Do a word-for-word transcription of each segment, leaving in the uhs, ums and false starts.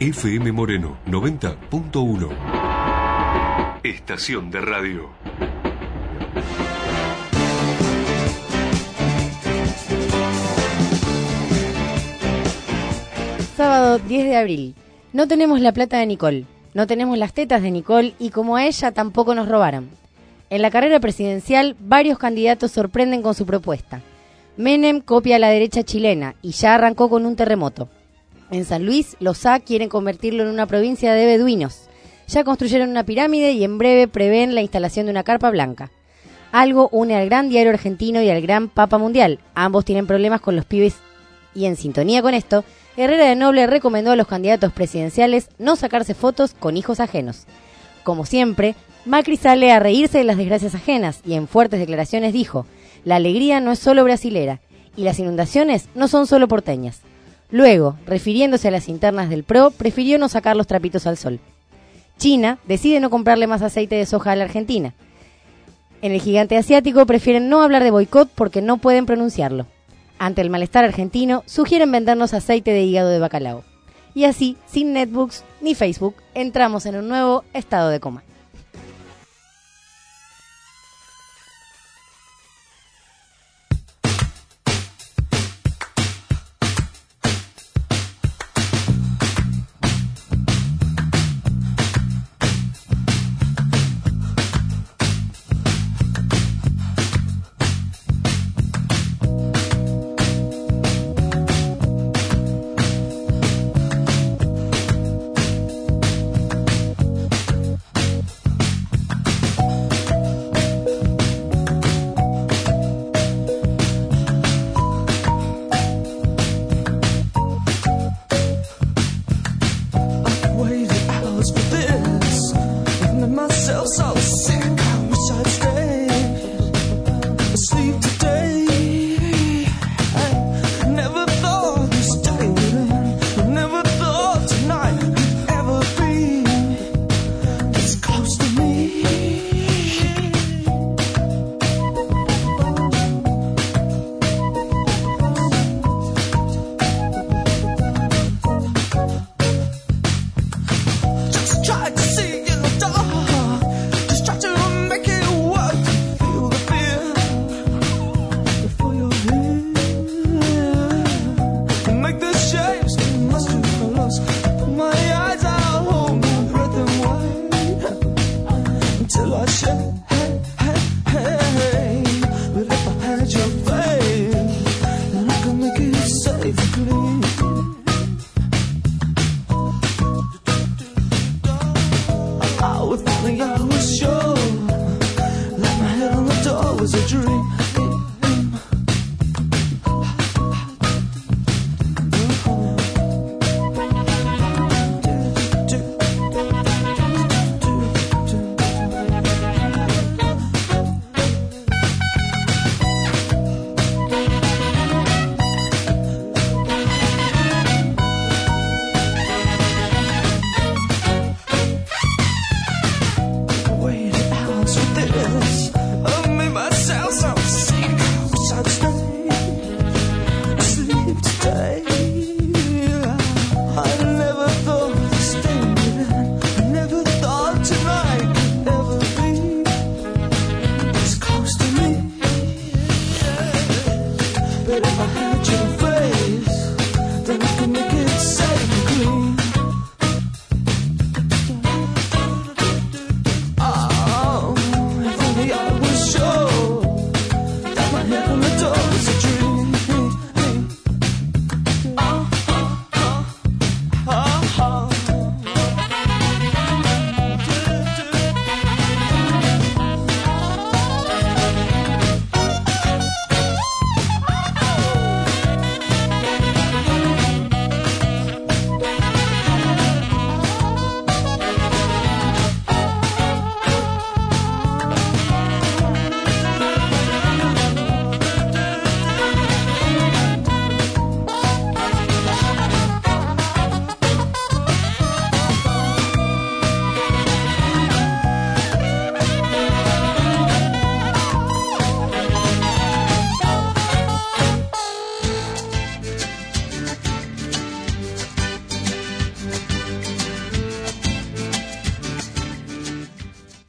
F M Moreno noventa punto uno. Estación de radio. Sábado diez de abril. No tenemos la plata de Nicole, no tenemos las tetas de Nicole y como a ella tampoco nos robaron. En la carrera presidencial, varios candidatos sorprenden con su propuesta. Menem copia a la derecha chilena y ya arrancó con un terremoto. En San Luis, los A quieren convertirlo en una provincia de beduinos. Ya construyeron una pirámide y en breve prevén la instalación de una carpa blanca. Algo une al gran diario argentino y al gran Papa Mundial. Ambos tienen problemas con los pibes y en sintonía con esto, Herrera de Noble recomendó a los candidatos presidenciales no sacarse fotos con hijos ajenos. Como siempre, Macri sale a reírse de las desgracias ajenas y en fuertes declaraciones dijo: la alegría no es solo brasilera y las inundaciones no son solo porteñas. Luego, refiriéndose a las internas del P R O, prefirió no sacar los trapitos al sol. China decide no comprarle más aceite de soja a la Argentina. En el gigante asiático prefieren no hablar de boicot porque no pueden pronunciarlo. Ante el malestar argentino, sugieren vendernos aceite de hígado de bacalao. Y así, sin netbooks ni Facebook, entramos en un nuevo estado de coma.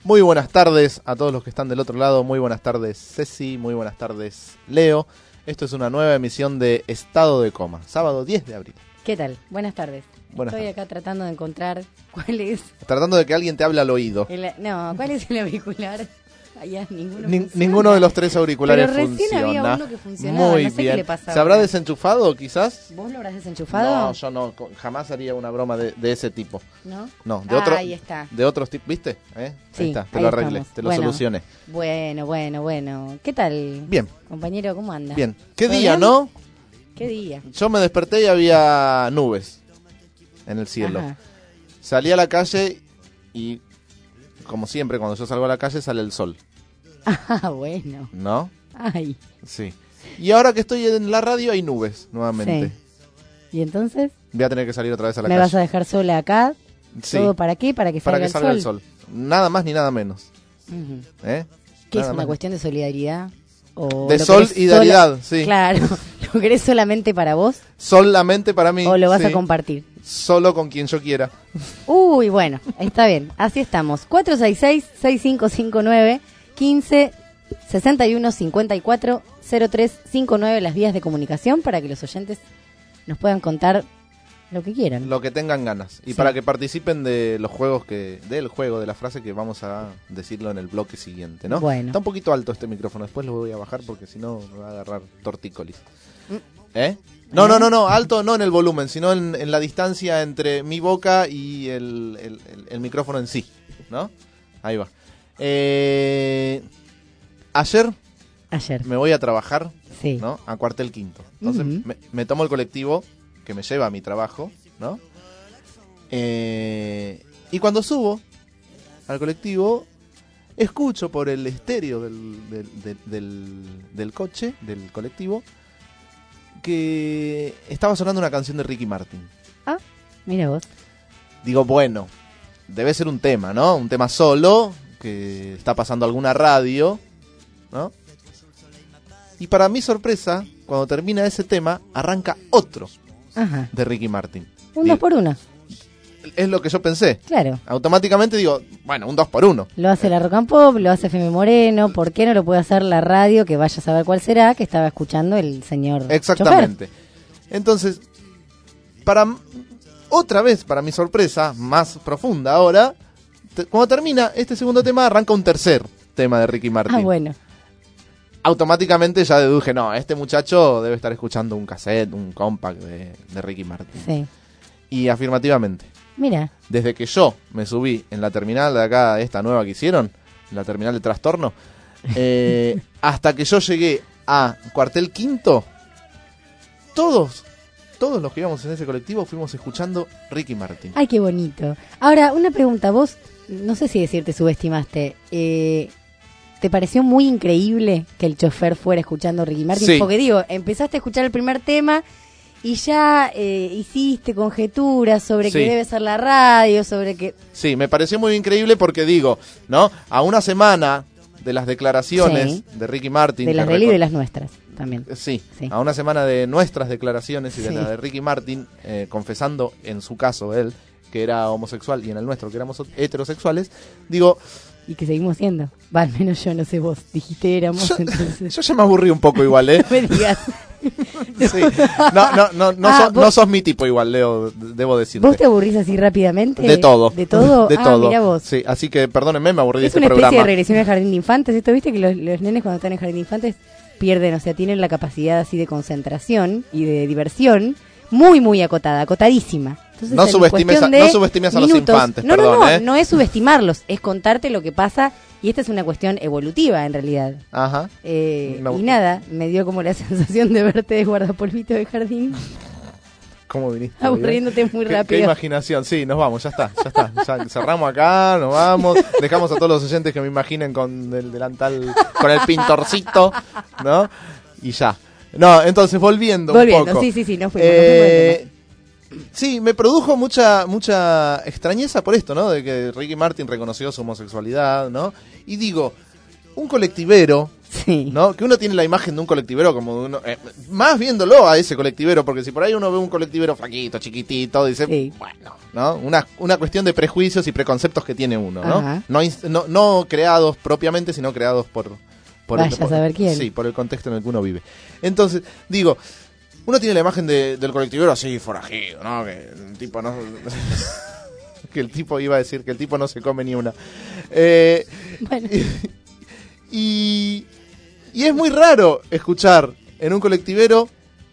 Muy buenas tardes a todos los que están del otro lado. Muy buenas tardes, Ceci. Muy buenas tardes, Leo. Esto es una nueva emisión de Estado de Coma, sábado diez de abril. ¿Qué tal? Buenas tardes. Buenas Estoy tardes. acá tratando de encontrar cuál es... Tratando de que alguien te hable al oído. el- no, ¿cuál es el auricular? Allá ninguno Ni- funciona. ninguno de los tres auriculares Pero recién funciona. había uno que funcionaba, Muy no sé qué bien. le pasaba. ¿Se habrá desenchufado quizás? ¿Vos lo habrás desenchufado? No, yo no. co- Jamás haría una broma de, de ese tipo. ¿No? No, de Ah, otro. ahí está. De otros tipos, ¿viste? ¿Eh? Sí, ahí está, te ahí lo arreglé, estamos. te lo Bueno. solucioné. Bueno, bueno, bueno. ¿Qué tal? Bien, Compañero, ¿cómo anda? bien. ¿Qué ¿Todo día, bien? no? ¿Qué día? Yo me desperté y había nubes en el cielo. Ajá. Salí a la calle y, como siempre, cuando yo salgo a la calle sale el sol, Ah, bueno. ¿no? Ay. Sí. Y ahora que estoy en la radio hay nubes nuevamente. Sí. ¿Y entonces? Voy a tener que salir otra vez a la ¿Me calle. vas a dejar sola acá? Sí, ¿Todo para qué? ¿Para que salga, para que salga el el sol? sol. Nada más ni nada menos. Ujú. ¿Eh? ¿Qué es Nada una más. cuestión de solidaridad? ¿O De lo sol querés y sola- daridad, sí. Claro. ¿Lo querés solamente para vos Solamente para mí. o lo vas sí. a compartir? Solo con quien yo quiera. Uy, bueno, está bien. Así estamos. cuatro seis seis, seis cinco cinco nueve, quince, sesenta y uno, cincuenta y cuatro, cero tres cinco nueve, las vías de comunicación para que los oyentes nos puedan contar lo que quieran. Lo que tengan ganas. Y Sí. para que participen de los juegos que. Del juego, de la frase que vamos a decirlo en el bloque siguiente, ¿no? Bueno. Está un poquito alto este micrófono. Después lo voy a bajar porque si no me va a agarrar tortícolis. Mm. ¿Eh? No, no, no, no. Alto no en el volumen, sino en, en la distancia entre mi boca y el, el- el- el micrófono en sí, ¿no? Ahí va. Eh, ayer Ayer. me voy a trabajar, Sí. ¿no? A Cuartel Quinto. Entonces Ujú. me, me tomo el colectivo que me lleva a mi trabajo, ¿no? Eh, y cuando subo al colectivo, escucho por el estéreo del, del, del, del- del coche, del colectivo, que estaba sonando una canción de Ricky Martin. Ah, mira vos. Digo, bueno, debe ser un tema, ¿no? Un tema solo, que está pasando alguna radio, ¿no? Y para mi sorpresa, cuando termina ese tema, arranca otro Ajá. de Ricky Martin. Un Digo, dos por uno. es lo que yo pensé. Claro. Automáticamente digo, bueno, un dos por uno. Lo hace la Rock and Pop, lo hace Femi Moreno. ¿Por qué no lo puede hacer la radio, que vaya a saber cuál será, que estaba escuchando el señor Exactamente. Entonces, para m- otra vez, para mi sorpresa, más profunda ahora, te- cuando termina este segundo tema, arranca un tercer tema de Ricky Martin. chofer? Ah, bueno. Automáticamente ya deduje, no, este muchacho debe estar escuchando un cassette, un compact de, de Ricky Martin. Sí. Y afirmativamente, Mira. desde que yo me subí en la terminal de acá, esta nueva que hicieron, la terminal de Trastorno, eh, hasta que yo llegué a Cuartel Quinto, todos, todos los que íbamos en ese colectivo fuimos escuchando Ricky Martin. Ay, qué bonito. Ahora, una pregunta. Vos, no sé si decirte subestimaste. Eh, ¿Te pareció muy increíble que el chofer fuera escuchando Ricky Martin? Sí. Porque digo, empezaste a escuchar el primer tema y ya eh, hiciste conjeturas sobre Sí. que debe ser la radio, sobre que... Sí, me pareció muy increíble porque digo, ¿no? A una semana de las declaraciones Sí. de Ricky Martin. De las que de él y reco- de las nuestras también. Sí, Sí. a una semana de nuestras declaraciones y de Sí. la de Ricky Martin, eh, confesando en su caso él que era homosexual y en el nuestro que éramos heterosexuales, digo, Y que seguimos siendo. Va, al menos yo, no sé vos. Dijiste éramos, yo, entonces... yo ya me aburrí un poco igual, ¿eh? No me digas. Sí. No, no, no, no, Ah, sos, vos- no sos mi tipo igual, Leo, debo decirte. ¿Vos te aburrís así rápidamente? De todo. ¿De todo? De ah, todo. Mirá vos. Sí, así que perdónenme, me aburrí de Es este una especie programa. de regresión al jardín de infantes. Esto, viste que los, los nenes cuando están en jardín de infantes pierden, o sea, tienen la capacidad así de concentración y de diversión muy, muy acotada, acotadísima. Entonces, No en subestimes cuestión a- de no subestimes a los minutos- infantes, no, perdón, no, no, ¿eh? no es subestimarlos, es contarte lo que pasa y esta es una cuestión evolutiva en realidad. Ajá. Eh, Me- y nada, me dio como la sensación de verte de guardapolvito de jardín, ¿Cómo viniste? aburriéndote muy Qué- Qué rápido. imaginación, sí, nos vamos, ya está, ya está. Ya cerramos acá, nos vamos, dejamos a todos los oyentes que me imaginen con el delantal, con el pintorcito, ¿no? Y ya. No, entonces volviendo, Volviendo, un poco. sí, sí, sí, nos fuimos, nos fuimos del Eh, sí, me produjo mucha mucha extrañeza por esto, ¿no? De que Ricky Martin reconoció su homosexualidad, ¿no? Y digo, un colectivero Sí. ¿No? Que uno tiene la imagen de un colectivero como de uno, eh, más viéndolo a ese colectivero, porque si por ahí uno ve un colectivero flaquito, chiquitito, dice, Sí. bueno, ¿no? Una, una cuestión de prejuicios y preconceptos que tiene uno, ¿no? Ajá. No, ins- no, no creados propiamente, sino creados por... por Vaya a por- saber quién. Sí, por el contexto en el que uno vive. Entonces, digo, uno tiene la imagen de- del colectivero así, forajido, ¿no? Que el tipo no... que el tipo iba a decir que el tipo no se come ni una. Eh, Bueno, y, y es muy raro escuchar en un colectivero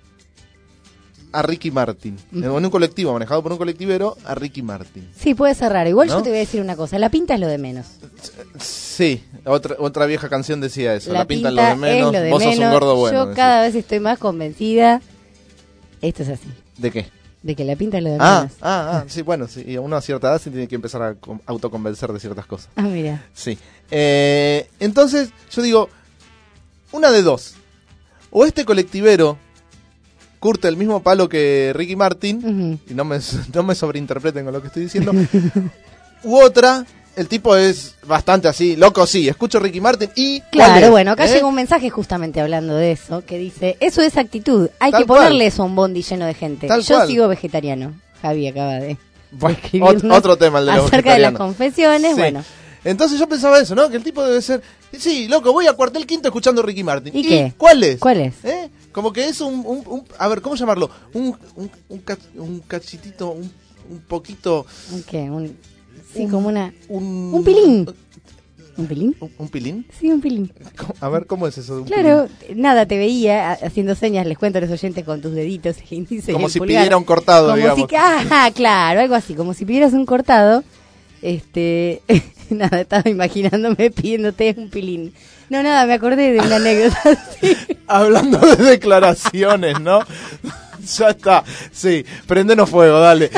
a Ricky Martin. Ujú. En un colectivo manejado por un colectivero a Ricky Martin. sí, puede ser raro. Igual ¿No? yo te voy a decir una cosa. La pinta es lo de menos. Sí, otra, otra vieja canción decía eso. La, pinta, pinta es lo de menos, es lo de vos sos un menos. gordo bueno. Yo decía. cada vez estoy más convencida. Esto es así. ¿De qué? De que la pinta es lo de Ah, menos. ah, ah, sí, bueno, sí, y a una cierta edad se tiene que empezar a con- autoconvencer de ciertas cosas. Ah, mira. Sí. Eh, entonces, yo digo, una de dos. O este colectivero curte el mismo palo que Ricky Martin, Ujú. y no me, no me sobreinterpreten con lo que estoy diciendo, u otra, el tipo es bastante así, loco, sí, escucho Ricky Martin y... ¿cuál Claro, es? bueno, acá ¿Eh? llega un mensaje justamente hablando de eso, que dice, eso es actitud, hay Tal que cual. ponerle eso a un bondi lleno de gente. Tal Yo cual. sigo vegetariano. Javi acaba de Bueno, escribirnos ot- otro tema, el de los acerca de las vegetarianos. confesiones, Sí. bueno. Entonces yo pensaba eso, ¿no? Que el tipo debe ser... Sí, loco, voy a Cuartel Quinto escuchando Ricky Martin. ¿Y qué? ¿Cuál es? ¿Cuál es? ¿Eh? Como que es un, un, un- a ver, ¿cómo llamarlo? Un, un, un, ca- un cachitito, un, un poquito... ¿Un qué? Un, sí, un- como una... Un, Un pilín. ¿Un pilín? ¿Un, un pilín? Sí, un pilín. ¿Cómo? A ver, ¿cómo es eso de un Claro, nada, te veía ha- haciendo señas, les cuento a los oyentes con tus deditos, el índice y Como el si pulgar. pidiera un cortado, Como digamos. si, ah, claro, algo así, como si pidieras un cortado. Este, nada, estaba imaginándome pidiéndote un pilín. No, nada, me acordé de una anécdota. Sí. Hablando de declaraciones, ¿no? Ya está, sí, prendenos fuego, dale.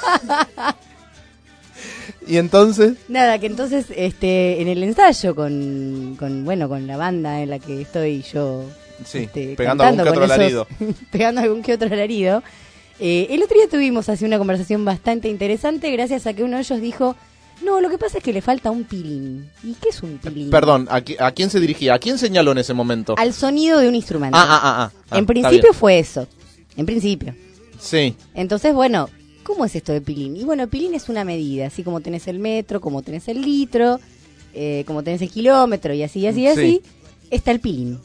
Y entonces... Nada, que entonces, este, en el ensayo con, con, bueno, con la banda en la que estoy yo, Sí, este, pegando cantando algún que otro con esos- alarido. pegando algún que otro alarido. Eh, el otro día tuvimos así una conversación bastante interesante gracias a que uno de ellos dijo, no, lo que pasa es que le falta un pilín. ¿Y qué es un pilín? Perdón, ¿a, qui- a quién se dirigía? ¿A quién señaló en ese momento? Al sonido de un instrumento. Ah, ah, ah, ah, ah, en está principio bien. fue eso. En principio. Sí, Entonces, bueno, ¿cómo es esto de pilín? Y bueno, pilín es una medida, así como tenés el metro, como tenés el litro, eh, como tenés el kilómetro y así, y así, y Sí. así, está el pilín.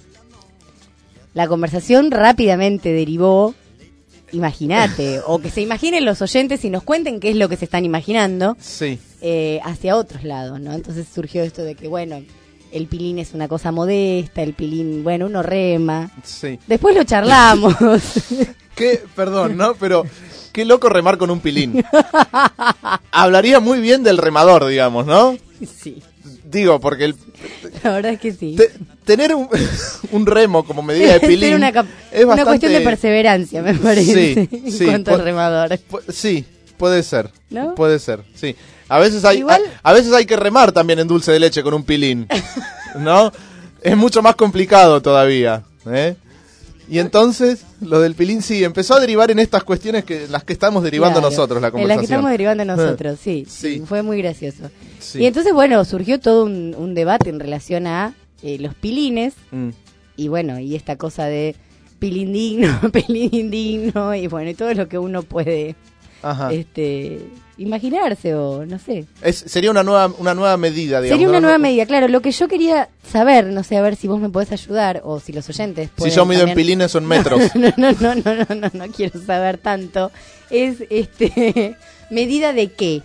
La conversación rápidamente derivó, imagínate, o que se imaginen los oyentes y nos cuenten qué es lo que se están imaginando, sí. eh, hacia otros lados, ¿no? Entonces surgió esto de que, bueno, el pilín es una cosa modesta, el pilín, bueno, uno rema. Sí. Después lo charlamos. Qué, perdón, ¿no? Pero qué loco remar con un pilín. Hablaría muy bien del remador, digamos, ¿no? Sí, Digo, porque el, la verdad es que sí. te- tener un, un remo como medida de Debe ser pilín una, cap- es una bastante... cuestión de perseverancia, me parece, Sí, en sí, cuanto al pu- remador. Pu- Sí, puede ser. ¿No? Puede ser, sí. A veces hay Igual- a, a veces hay que remar también en dulce de leche con un pilín. ¿No? Es mucho más complicado todavía, ¿eh? Y entonces, lo del pilín sí, empezó a derivar en estas cuestiones que las que estamos derivando Claro, nosotros, la En conversación. las que estamos derivando nosotros, sí, Sí. sí, fue muy gracioso. Sí. Y entonces, bueno, surgió todo un, un debate en relación a eh, los pilines, Mm, y bueno, y esta cosa de pilín digno, pilín indigno, y bueno, y todo lo que uno puede Ajá. este imaginarse o no sé. Es, sería una nueva una nueva medida, digamos. Sería una ¿no? nueva medida, claro. Lo que yo quería saber, no sé, a ver si vos me podés ayudar o si los oyentes Si pueden yo mido en también- pilines son metros. No, no, no, no, no, no, no quiero saber tanto. Es, este, medida de qué.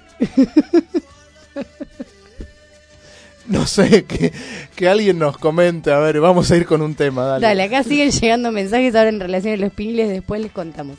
No sé, que, que alguien nos comente. A ver, vamos a ir con un tema, dale. Dale, acá siguen llegando mensajes ahora en relación a los piniles, después les contamos.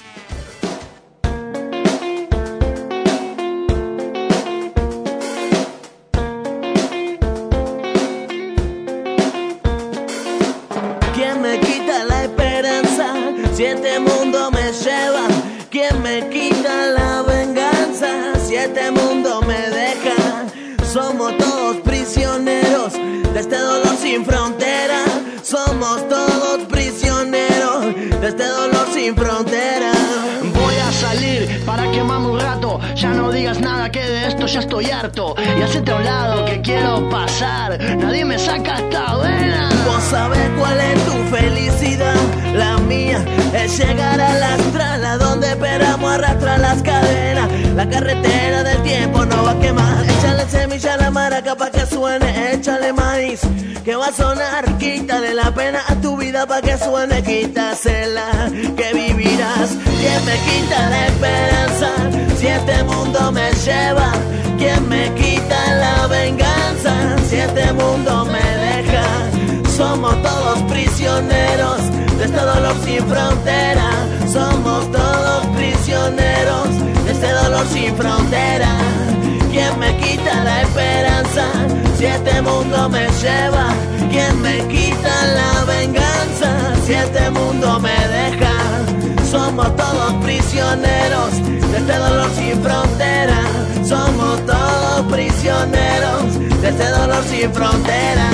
¿Quién me quita la esperanza? Si este mundo me lleva. ¿Quién me quita la venganza? Si este mundo me deja. Somos todos prisioneros de este dolor sin frontera. Somos todos prisioneros de este dolor sin frontera. Voy a salir para quemarme un rato. Ya no digas nada, que de esto ya estoy harto. Y hacete a un lado que quiero pasar. Nadie me saca esta vena. Vos sabés cuál es tu felicidad. La mía es llegar a la astral, donde esperamos arrastrar las cadenas. La carretera del tiempo no va a quemar. Échale semilla a la maraca pa' que suene. Échale maíz que va a sonar. Quítale la pena a tu vida pa' que suene. Quítasela que vivirás. ¿Quién me quita la esperanza? Si este mundo me lleva. ¿Quién me quita la venganza? Si este mundo me deja. Somos todos prisioneros de este dolor sin frontera. Somos todos prisioneros de este dolor sin frontera. ¿Quién me quita la esperanza? Si este mundo me lleva. ¿Quién me quita la venganza? Si este mundo me deja. Somos todos prisioneros de este dolor sin frontera. Somos todos prisioneros de este dolor sin frontera.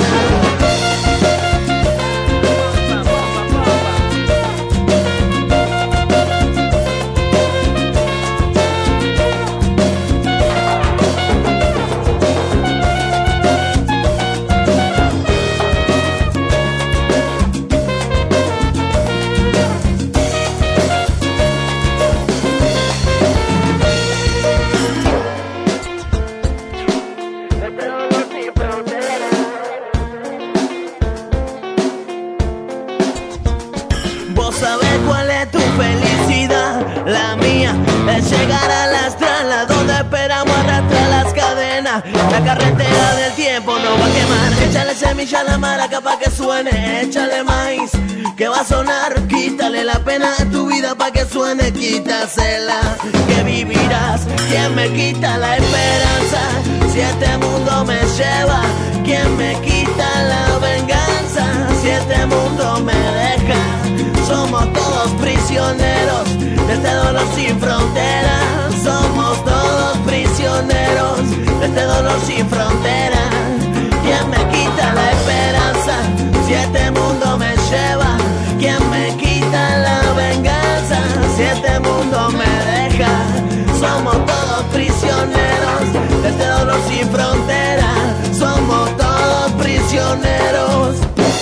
Llegar a la astral, donde esperamos arrastrar las cadenas. La carretera del tiempo no va a quemar. Échale semilla a la maraca pa' que suene. Échale maíz que va a sonar. Quítale la pena a tu vida pa' que suene. Quítasela que vivirás. ¿Quién me quita la esperanza? Si este mundo me lleva. ¿Quién me quita la venganza? Si este mundo me deja. Somos todos prisioneros de este dolor sin frontera. Somos todos prisioneros de este dolor sin frontera. ¿Quién me quita la esperanza? Si este mundo me lleva. ¿Quién me quita la venganza? Si este mundo me deja. Somos todos prisioneros de este dolor sin frontera. Somos todos prisioneros.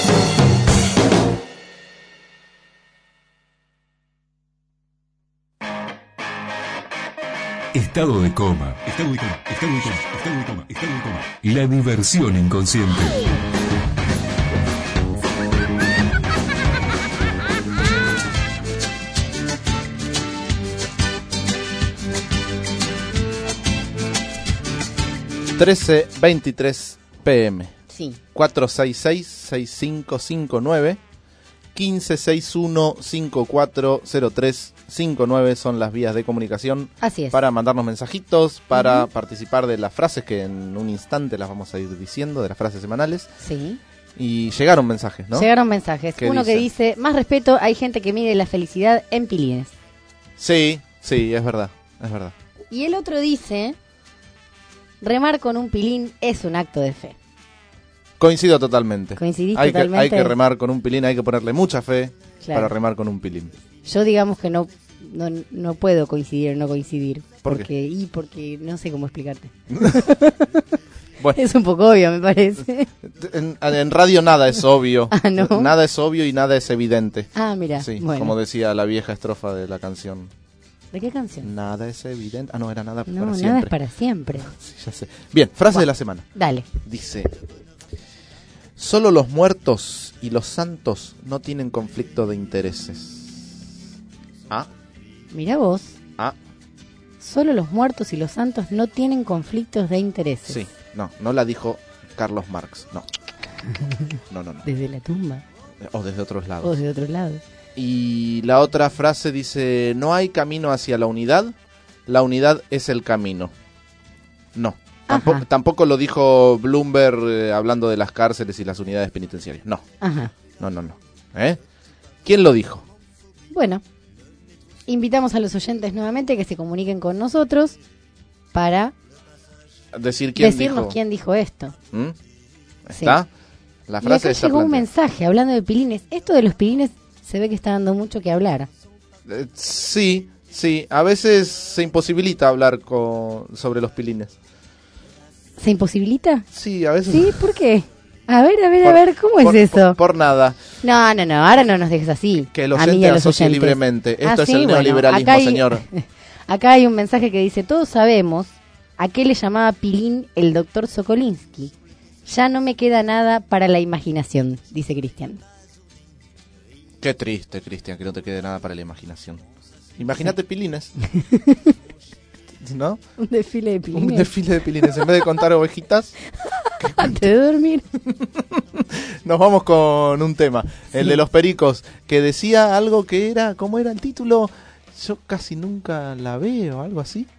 Estado de coma. Estado de coma. Estado de coma. Estado de coma. Estado de coma. La diversión inconsciente. trece veintitrés pm. Sí. cuatro seis seis, seis cinco cinco nueve, quince sesenta y uno, cincuenta y cuatro cero tres cincuenta y nueve son las vías de comunicación. Así es. Para mandarnos mensajitos, para Uh-huh. participar de las frases que en un instante las vamos a ir diciendo, de las frases semanales. Sí. Y llegaron mensajes, ¿no? Llegaron mensajes. ¿Qué Uno que dicen? dice, más respeto, hay gente que mide la felicidad en pilines. Sí, sí, es verdad, es verdad. Y el otro dice, remar con un pilín es un acto de fe. Coincido totalmente. ¿Coincidís hay totalmente? Que, hay que remar con un pilín, hay que ponerle mucha fe Claro. para remar con un pilín. Yo digamos que no, no, no puedo coincidir, no coincidir. ¿Por porque, Y porque no sé cómo explicarte. Bueno, Es un poco obvio, me parece. en, en radio nada es obvio. Ah, ¿no? Nada es obvio y nada es evidente. Ah, mira. Sí, bueno. como decía la vieja estrofa de la canción. ¿De qué canción? Nada es evidente. Ah, no, era nada No, para nada siempre. es para siempre. Sí, ya sé. Bien, frase Bueno. de la semana. Dale. Dice: solo los muertos y los santos no tienen conflicto de intereses. Ah, Mira vos. ah, Solo los muertos y los santos no tienen conflictos de intereses. sí. No, no la dijo Carlos Marx. No. No, no, no. Desde la tumba O desde otros o lados. de otro lado. Y la otra frase dice: no hay camino hacia la unidad, la unidad es el camino. No. Tampoco, Ajá. tampoco lo dijo Bloomberg eh, hablando de las cárceles y las unidades penitenciarias. No, Ajá. no, no, no. ¿Eh? ¿Quién lo dijo? Bueno, invitamos a los oyentes nuevamente que se comuniquen con nosotros para Decir quién decirnos dijo. quién dijo esto. ¿Mm? Sí. ¿Está? La Y frase acá está llegó un planteada. mensaje hablando de pilines. Esto de los pilines se ve que está dando mucho que hablar. Eh, sí, Sí, a veces se imposibilita hablar con, sobre los pilines. ¿Se imposibilita? Sí, a veces. ¿Sí? ¿Por qué? A ver, a ver, Por- a ver, ¿cómo por, es eso? Por, por nada. No, no, no, ahora no nos dejes así. Que el a mí oyente y a los asocie oyentes. libremente. Esto Ah, es sí, el bueno, neoliberalismo, acá hay- señor. Acá hay un mensaje que dice, todos sabemos a qué le llamaba pilín el doctor Sokolinsky. Ya no me queda nada para la imaginación, dice Cristian. Qué triste, Cristian, que no te quede nada para la imaginación. Imagínate pilines. ¿No? Un desfile de Un pilines. desfile de pilines. En vez de contar ovejitas, Antes de dormir. nos vamos con un tema. El de los pericos, que decía algo que era, ¿cómo era el título? Yo casi nunca la veo, algo así.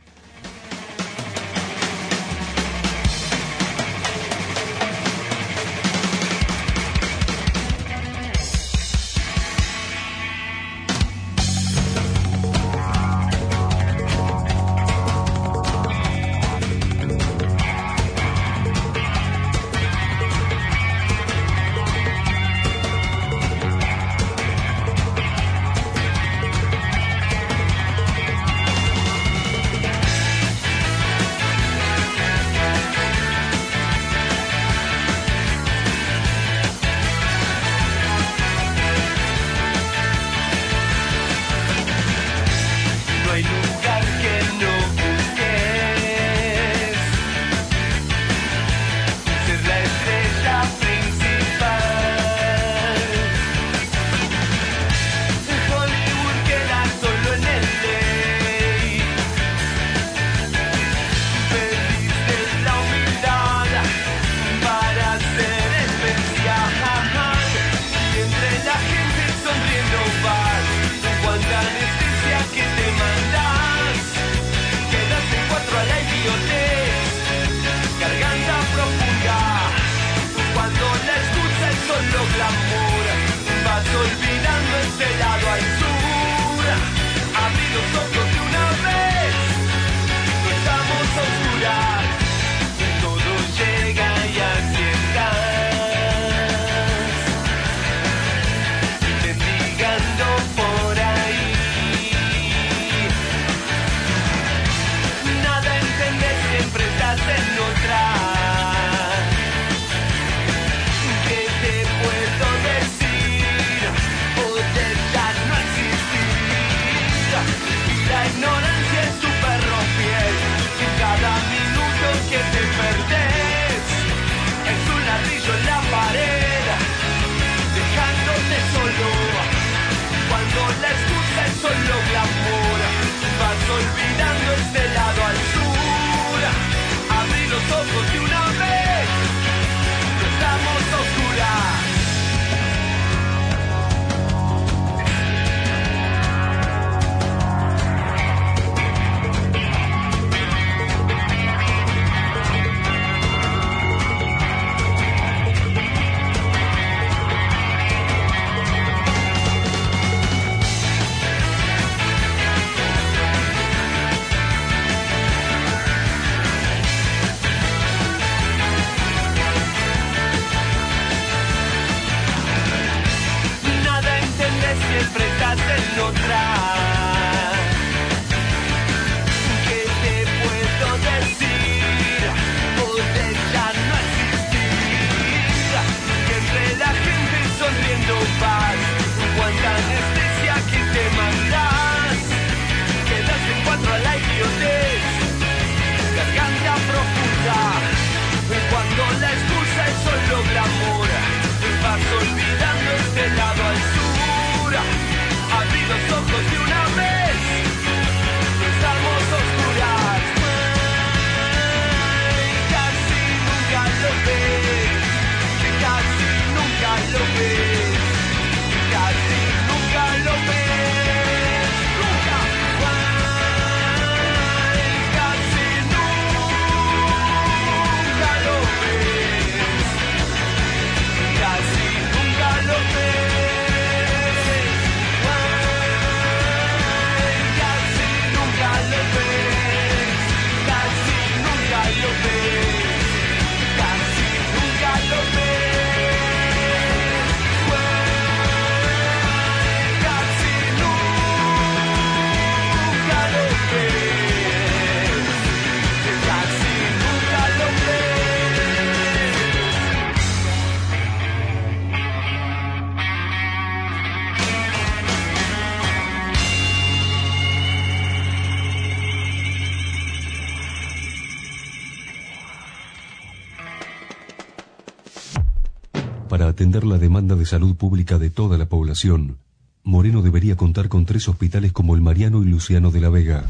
Para atender la demanda de salud pública de toda la población, Moreno debería contar con tres hospitales como el Mariano y Luciano de la Vega.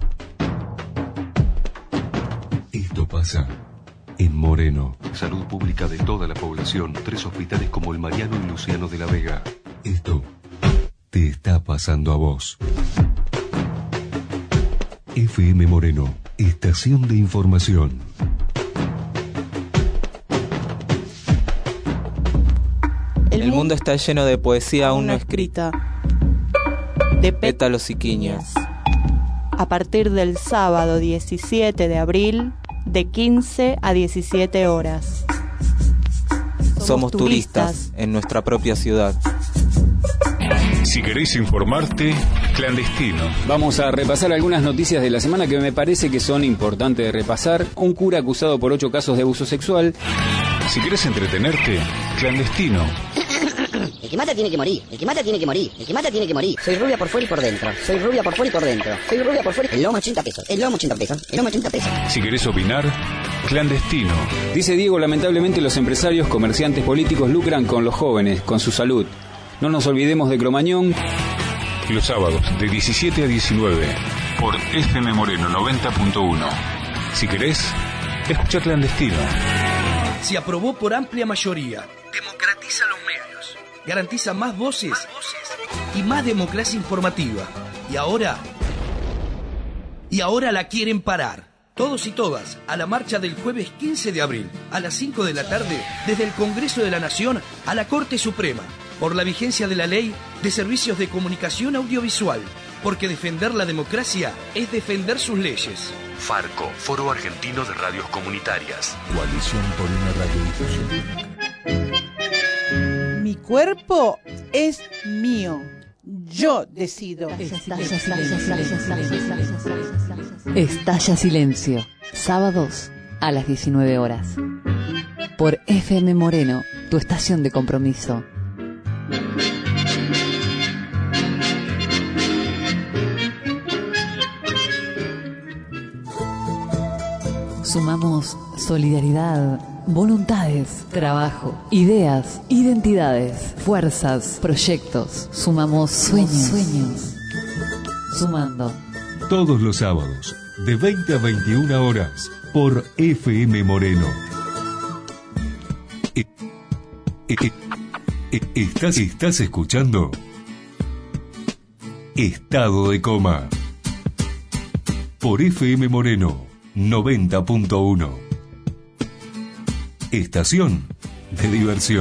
Esto pasa en Moreno. Salud pública de toda la población, tres hospitales como el Mariano y Luciano de la Vega. Esto te está pasando a vos. F M Moreno, estación de información. El mundo está lleno de poesía aún no escrita, de pétalos y quiñas. A partir del sábado diecisiete de abril, de quince a diecisiete horas. Somos, Somos turistas, turistas en nuestra propia ciudad. Si queréis informarte, clandestino. Vamos a repasar algunas noticias de la semana que me parece que son importantes de repasar. Un cura acusado por ocho casos de abuso sexual. Si querés entretenerte, clandestino. El que mata tiene que morir, el que mata tiene que morir, el que mata tiene que morir. Soy rubia por fuera y por dentro, soy rubia por fuera y por dentro, soy rubia por fuera. El lomo ochenta pesos, el lomo ochenta pesos, el lomo ochenta pesos. Si querés opinar, clandestino. Dice Diego, lamentablemente los empresarios, comerciantes, políticos lucran con los jóvenes, con su salud. No nos olvidemos de Cromañón. Los sábados de diecisiete a diecinueve por F M Moreno noventa punto uno. Si querés, escucha clandestino. Se aprobó por amplia mayoría. Democratiza los medios. Garantiza más voces, más voces y más democracia informativa. Y ahora, y ahora la quieren parar. Todos y todas a la marcha del jueves quince de abril a las cinco de la tarde desde el Congreso de la Nación a la Corte Suprema por la vigencia de la Ley de Servicios de Comunicación Audiovisual, porque defender la democracia es defender sus leyes. Farco, Foro Argentino de Radios Comunitarias. Coalición por una radiodifusión. Mi cuerpo es mío. Yo decido. Estalla Silencio. Sábados a las diecinueve horas. Por F M Moreno, tu estación de compromiso. Sumamos solidaridad, voluntades, trabajo, ideas, identidades, fuerzas, proyectos. Sumamos sueños. sueños. Sumando. Todos los sábados, de veinte a veintiuna horas, por F M Moreno. E- e- e- ¿Estás, estás escuchando? Estado de coma. Por F M Moreno noventa punto uno. Estación de diversión.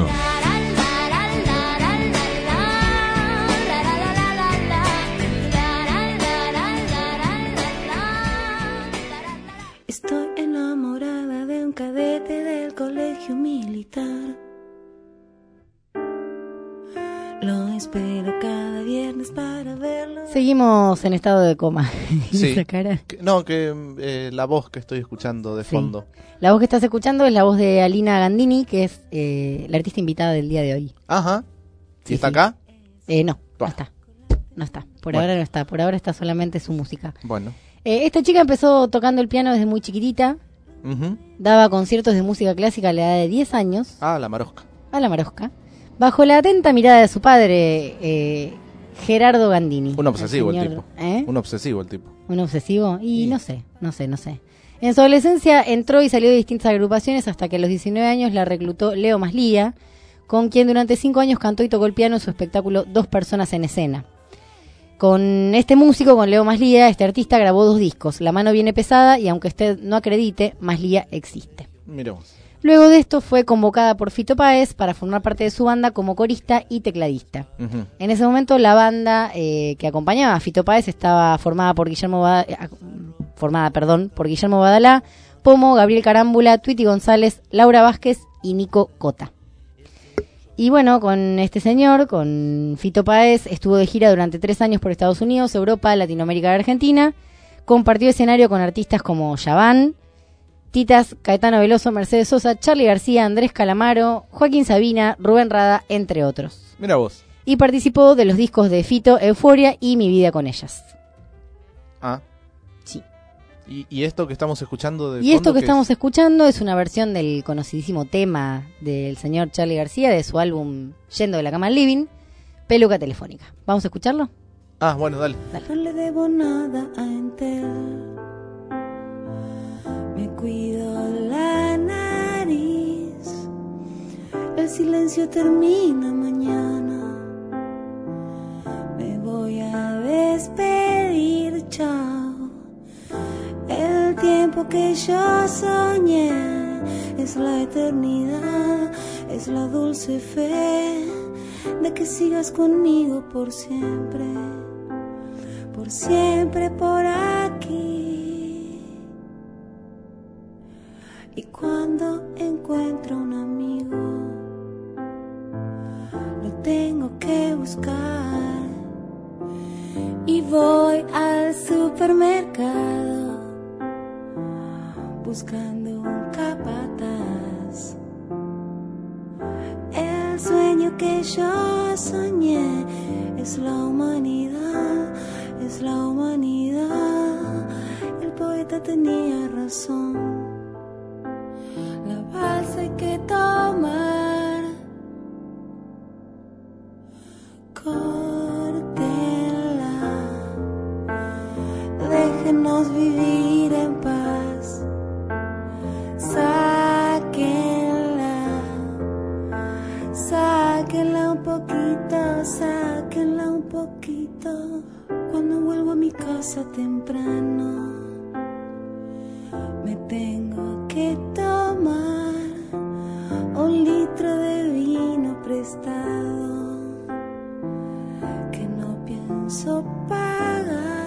Estoy enamorada de un cadete del colegio militar. Lo espero cada viernes para verlo. Seguimos en estado de coma. Sí. Esa cara. Que, no, que eh, la voz que estoy escuchando de Sí. fondo. La voz que estás escuchando es la voz de Alina Gandini, que es eh, la artista invitada del día de hoy. Ajá. ¿Y Sí, está sí. acá? Eh, no, no Bah. está. No está. Por Bueno. ahora no está. Por ahora está solamente su música. Bueno. Eh, esta chica empezó tocando el piano desde muy chiquitita. Ujú. Daba conciertos de música clásica a la edad de diez años. Ah, la marosca. A la Marosca. Bajo la atenta mirada de su padre, eh, Gerardo Gandini. Un obsesivo el, señor- tipo. ¿Eh? Un obsesivo el tipo. ¿Un obsesivo? Y no sé, no sé, no sé. En su adolescencia entró y salió de distintas agrupaciones hasta que a los diecinueve años la reclutó Leo Maslía, con quien durante cinco años cantó y tocó el piano en su espectáculo Dos Personas en Escena. Con este músico, con Leo Maslía, este artista grabó dos discos. La mano viene pesada y aunque usted no acredite, Maslía existe. Mira vos. Luego de esto fue convocada por Fito Páez para formar parte de su banda como corista y tecladista. Ujú. En ese momento la banda eh, que acompañaba a Fito Páez estaba formada por Guillermo Ba- eh, formada, perdón, por Guillermo Badalá, Pomo, Gabriel Carámbula, Twitty González, Laura Vázquez y Nico Cota. Y bueno, con este señor, con Fito Páez, estuvo de gira durante tres años por Estados Unidos, Europa, Latinoamérica y Argentina. Compartió escenario con artistas como Yaván, Titas, Caetano Veloso, Mercedes Sosa, Charly García, Andrés Calamaro, Joaquín Sabina, Rubén Rada, entre otros. Mira vos. Y participó de los discos de Fito, Euforia y Mi Vida con Ellas. Ah. Sí. ¿Y, y esto que estamos escuchando de Y esto fondo, que qué estamos es? escuchando es una versión del conocidísimo tema del señor Charly García de su álbum Yendo de la cama al living, Peluca Telefónica. ¿Vamos a escucharlo? Ah, bueno, dale. No le debo nada a Entel. Me cuido la nariz. El silencio termina mañana. Me voy a despedir, chao. El tiempo que yo soñé es la eternidad, es la dulce fe de que sigas conmigo por siempre, por siempre por aquí. Y cuando encuentro un amigo, lo tengo que buscar y voy al supermercado buscando un capataz. El sueño que yo soñé es la humanidad, es la humanidad. El poeta tenía razón. La balsa hay que tomar. Córtenla. Déjenos vivir en paz. Sáquenla, sáquenla un poquito, sáquenla un poquito. Cuando vuelvo a mi casa temprano, me tengo que tomar un litro de vino prestado que no pienso pagar.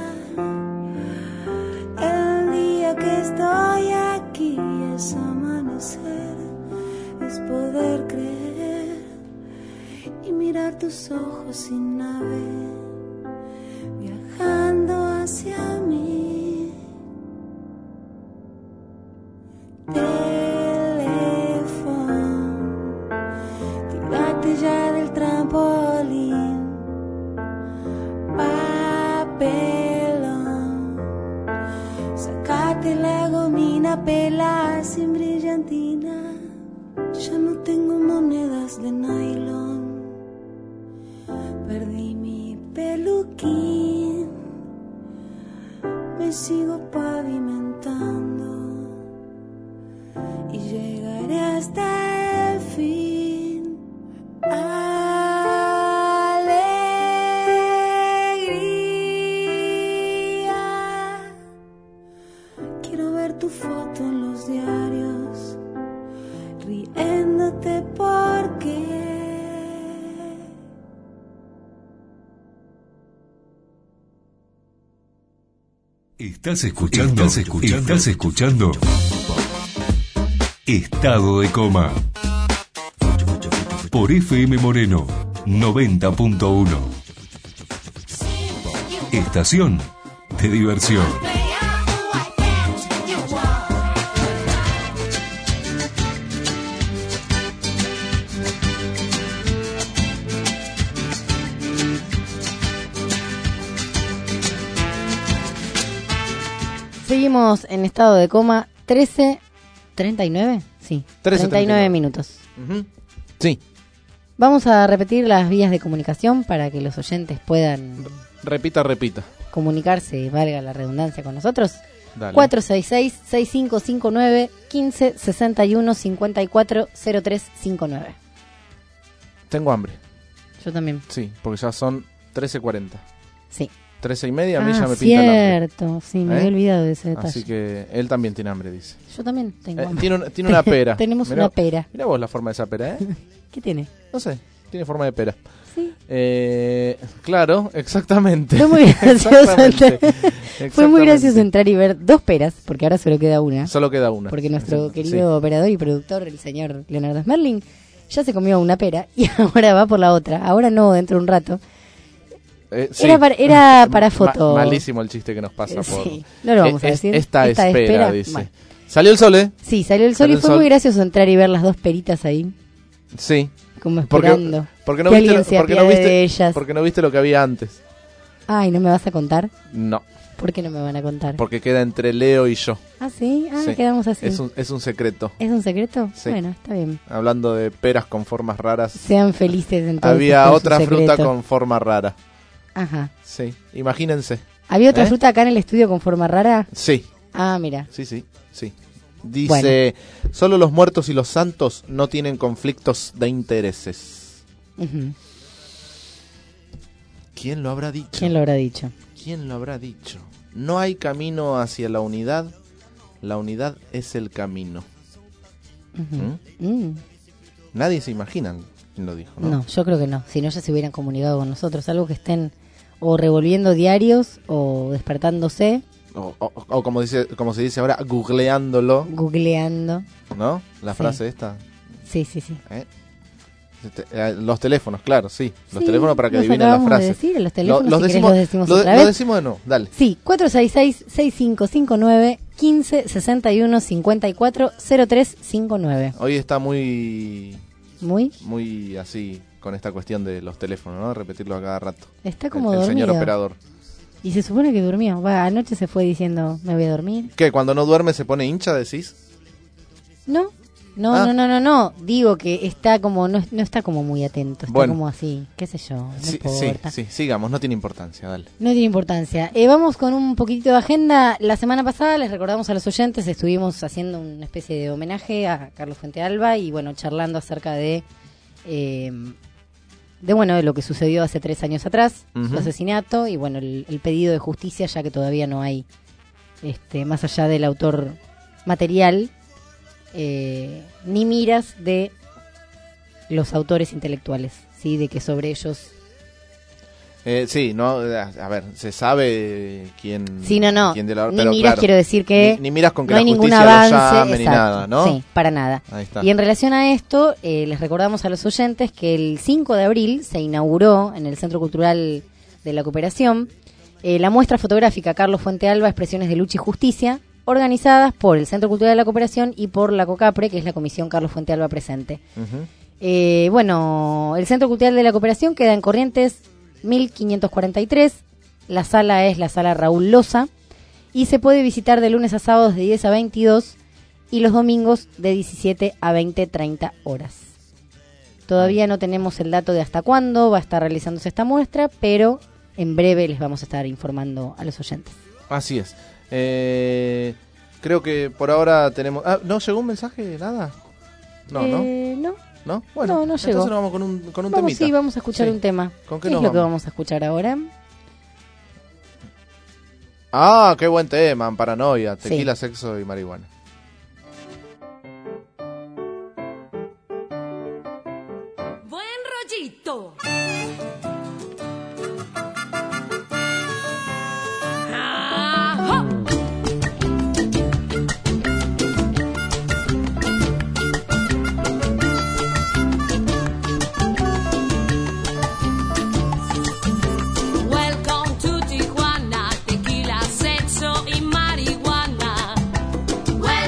El día que estoy aquí es amanecer, es poder creer y mirar tus ojos sin nave, viajando hacia mí. Teléfono, tírate ya del trampolín. Papelón, sacate la gomina, pela sin brillantina. Ya no tengo monedas de nylon, perdí mi peluquín. Me sigo pavimentando y llegaré hasta el fin. Alegría. Quiero ver tu foto en los diarios, riéndote porque Estás escuchando, estás escuchando, estás escuchando Estado de Coma por F M Moreno noventa punto uno. Estación de diversión. Seguimos en estado de coma. Trece treinta y nueve, sí, trece treinta y nueve minutos. Uh-huh. Sí. Vamos a repetir las vías de comunicación para que los oyentes puedan Repita, repita. comunicarse, valga la redundancia, con nosotros. Dale. cuatro seis seis, seis cinco cinco nueve, uno cinco seis uno, cinco cuatro cero tres cinco nueve. Tengo hambre. Yo también. Sí, porque ya son trece cuarenta. Sí. trece y media, a mí Ah, ya me pinta el hambre. cierto, sí, me había olvidado de ese detalle. Así que él también tiene hambre, dice. Yo también tengo Eh, hambre. tiene, un- tiene una pera. Tenemos Mirá- una pera. Mirá vos la forma de esa pera, ¿eh? ¿Qué tiene? No sé, tiene forma de pera. Sí. Eh, claro, exactamente. Fue muy gracioso, Exactamente. entrar, fue muy Exactamente. gracioso entrar y ver dos peras, porque ahora solo queda una. Solo queda una. Porque nuestro Exacto, querido operador y productor, el señor Leonardo Smerling, ya se comió una pera y ahora va por la otra. Ahora no, dentro de un rato. Eh, sí. Era para, era para Ma- foto. malísimo el chiste que nos pasa Eh, por... sí, no lo vamos a Es- decir. Esta, Esta espera, espera, dice. bueno. Salió el sol, ¿eh? Sí, salió el sol Salió y el fue sol. muy gracioso entrar y ver las dos peritas ahí, Sí. como Porque, esperando. porque, no que viste alguien lo, se porque, no apiade viste, de ellas. porque no viste lo que había antes. Ay, ¿no me vas a contar? No. ¿Por qué no me van a contar? Porque queda entre Leo y yo. Ah, sí, ah, Sí. quedamos así. Es un, es un secreto. ¿Es un secreto? Sí. Bueno, está bien. Hablando de peras con formas raras. Sean felices entonces. Había con otra su fruta secreto. con forma rara. Ajá. Sí, imagínense. ¿Había otra ¿Eh? fruta acá en el estudio con forma rara? Sí. Ah, mira. Sí, sí, sí. Dice, solo los muertos y los santos no tienen conflictos de intereses. Ujú. ¿Quién lo habrá dicho? ¿Quién lo habrá dicho? ¿Quién lo habrá dicho? No hay camino hacia la unidad, la unidad es el camino. Ujú. ¿Mm? Mm. Nadie se imagina quién lo dijo, ¿no? No, yo creo que no. Si no, ya se hubieran comunicado con nosotros. Algo que estén o revolviendo diarios o despertándose, O, o- o como dice, como se dice ahora, googleándolo, googleando. ¿no? La Sí. frase esta. Sí, sí, sí. ¿eh? Este, eh, los teléfonos, claro, sí. Los Sí, teléfonos para que los adivinen la acabamos de frase. decir, los teléfonos, Lo- los si querés, decimos, los decimos lo, otra lo vez. decimos de nuevo, dale. Sí, cuatro seis seis, seis cinco cinco nueve, uno cinco seis uno, cinco cuatro cero tres cinco nueve. Hoy está muy... Muy. Muy así con esta cuestión de los teléfonos, ¿no? Repetirlo a cada rato. Está como el, el dormido. señor operador. Y se supone que durmió. Va, anoche se fue diciendo, me voy a dormir. ¿Qué? ¿Cuando no duerme se pone hincha, decís? No, no, Ah. no, no, no, no. Digo que está como, no, no está como muy atento. Está Bueno. como así, qué sé yo, no Sí, sí, importa. sí, sigamos, no tiene importancia, dale. No tiene importancia. Eh, vamos con un poquitito de agenda. La semana pasada, les recordamos a los oyentes, estuvimos haciendo una especie de homenaje a Carlos Fuentealba y bueno, charlando acerca de, eh, de bueno, de lo que sucedió hace tres años atrás, Ujú. su asesinato y bueno, el, el pedido de justicia, ya que todavía no hay, este, más allá del autor material, eh, ni miras de los autores intelectuales, sí, de que sobre ellos. Eh, sí, no, a ver, se sabe quién... Sí, no, no. quién de la- Ni pero miras, claro, quiero decir que Ni, ni miras con que no hay la ningún justicia avance, lo llame ni exacto. nada, ¿no? Sí, para nada. Ahí está. Y en relación a esto, eh, les recordamos a los oyentes que el cinco de abril se inauguró en el Centro Cultural de la Cooperación eh, la muestra fotográfica Carlos Fuentealba, Expresiones de Lucha y Justicia, organizadas por el Centro Cultural de la Cooperación y por la COCAPRE, que es la Comisión Carlos Fuentealba Presente. Ujú. Eh, bueno, el Centro Cultural de la Cooperación queda en Corrientes mil quinientos cuarenta y tres. La sala es la sala Raúl Loza y se puede visitar de lunes a sábados de diez a veintidós y los domingos de diecisiete a veinte, treinta horas. Todavía no tenemos el dato de hasta cuándo va a estar realizándose esta muestra, pero en breve les vamos a estar informando a los oyentes. Así es. Eh, creo que por ahora tenemos... Ah, ¿no llegó un mensaje? ¿Nada? No, Eh, ¿no? no. ¿No? Bueno, no, no llegó. entonces nos vamos con un, con un vamos, temita. Sí, vamos a escuchar Sí. un tema. ¿Con qué ¿Qué es nos lo que vamos? vamos a escuchar ahora? Ah, qué buen tema, Paranoia, Sí. tequila, sexo y marihuana. Buen rollito. Ajá. Welcome to Tijuana, tequila, sexo y marihuana. Welcome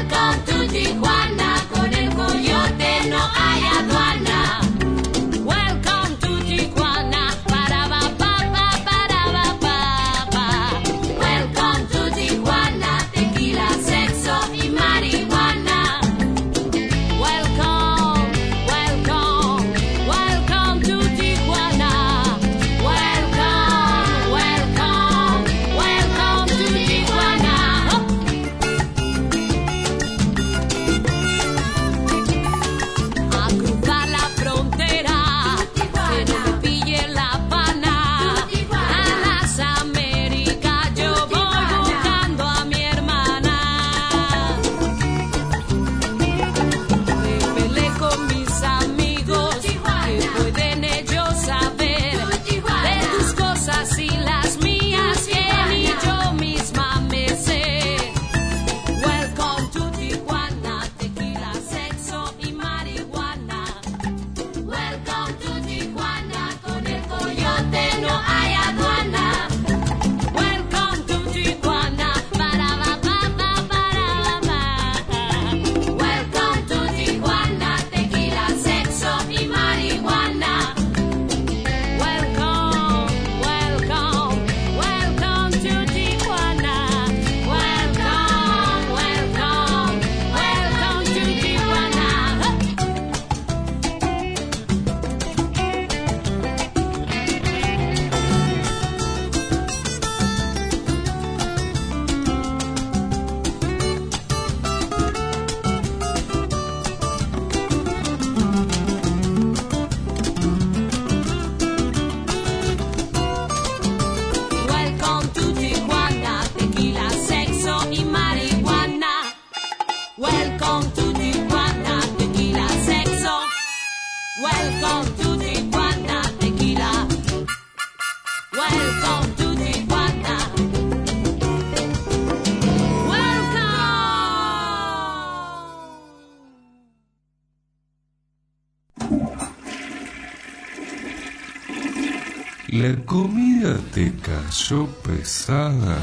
¿La comida te cayó pesada?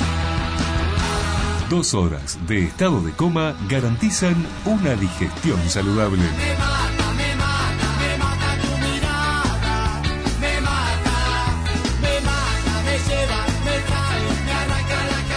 Dos horas de estado de coma garantizan una digestión saludable. Me mata, me mata, me mata tu mirada. Me mata, me mata, me lleva, me trae, me arranca la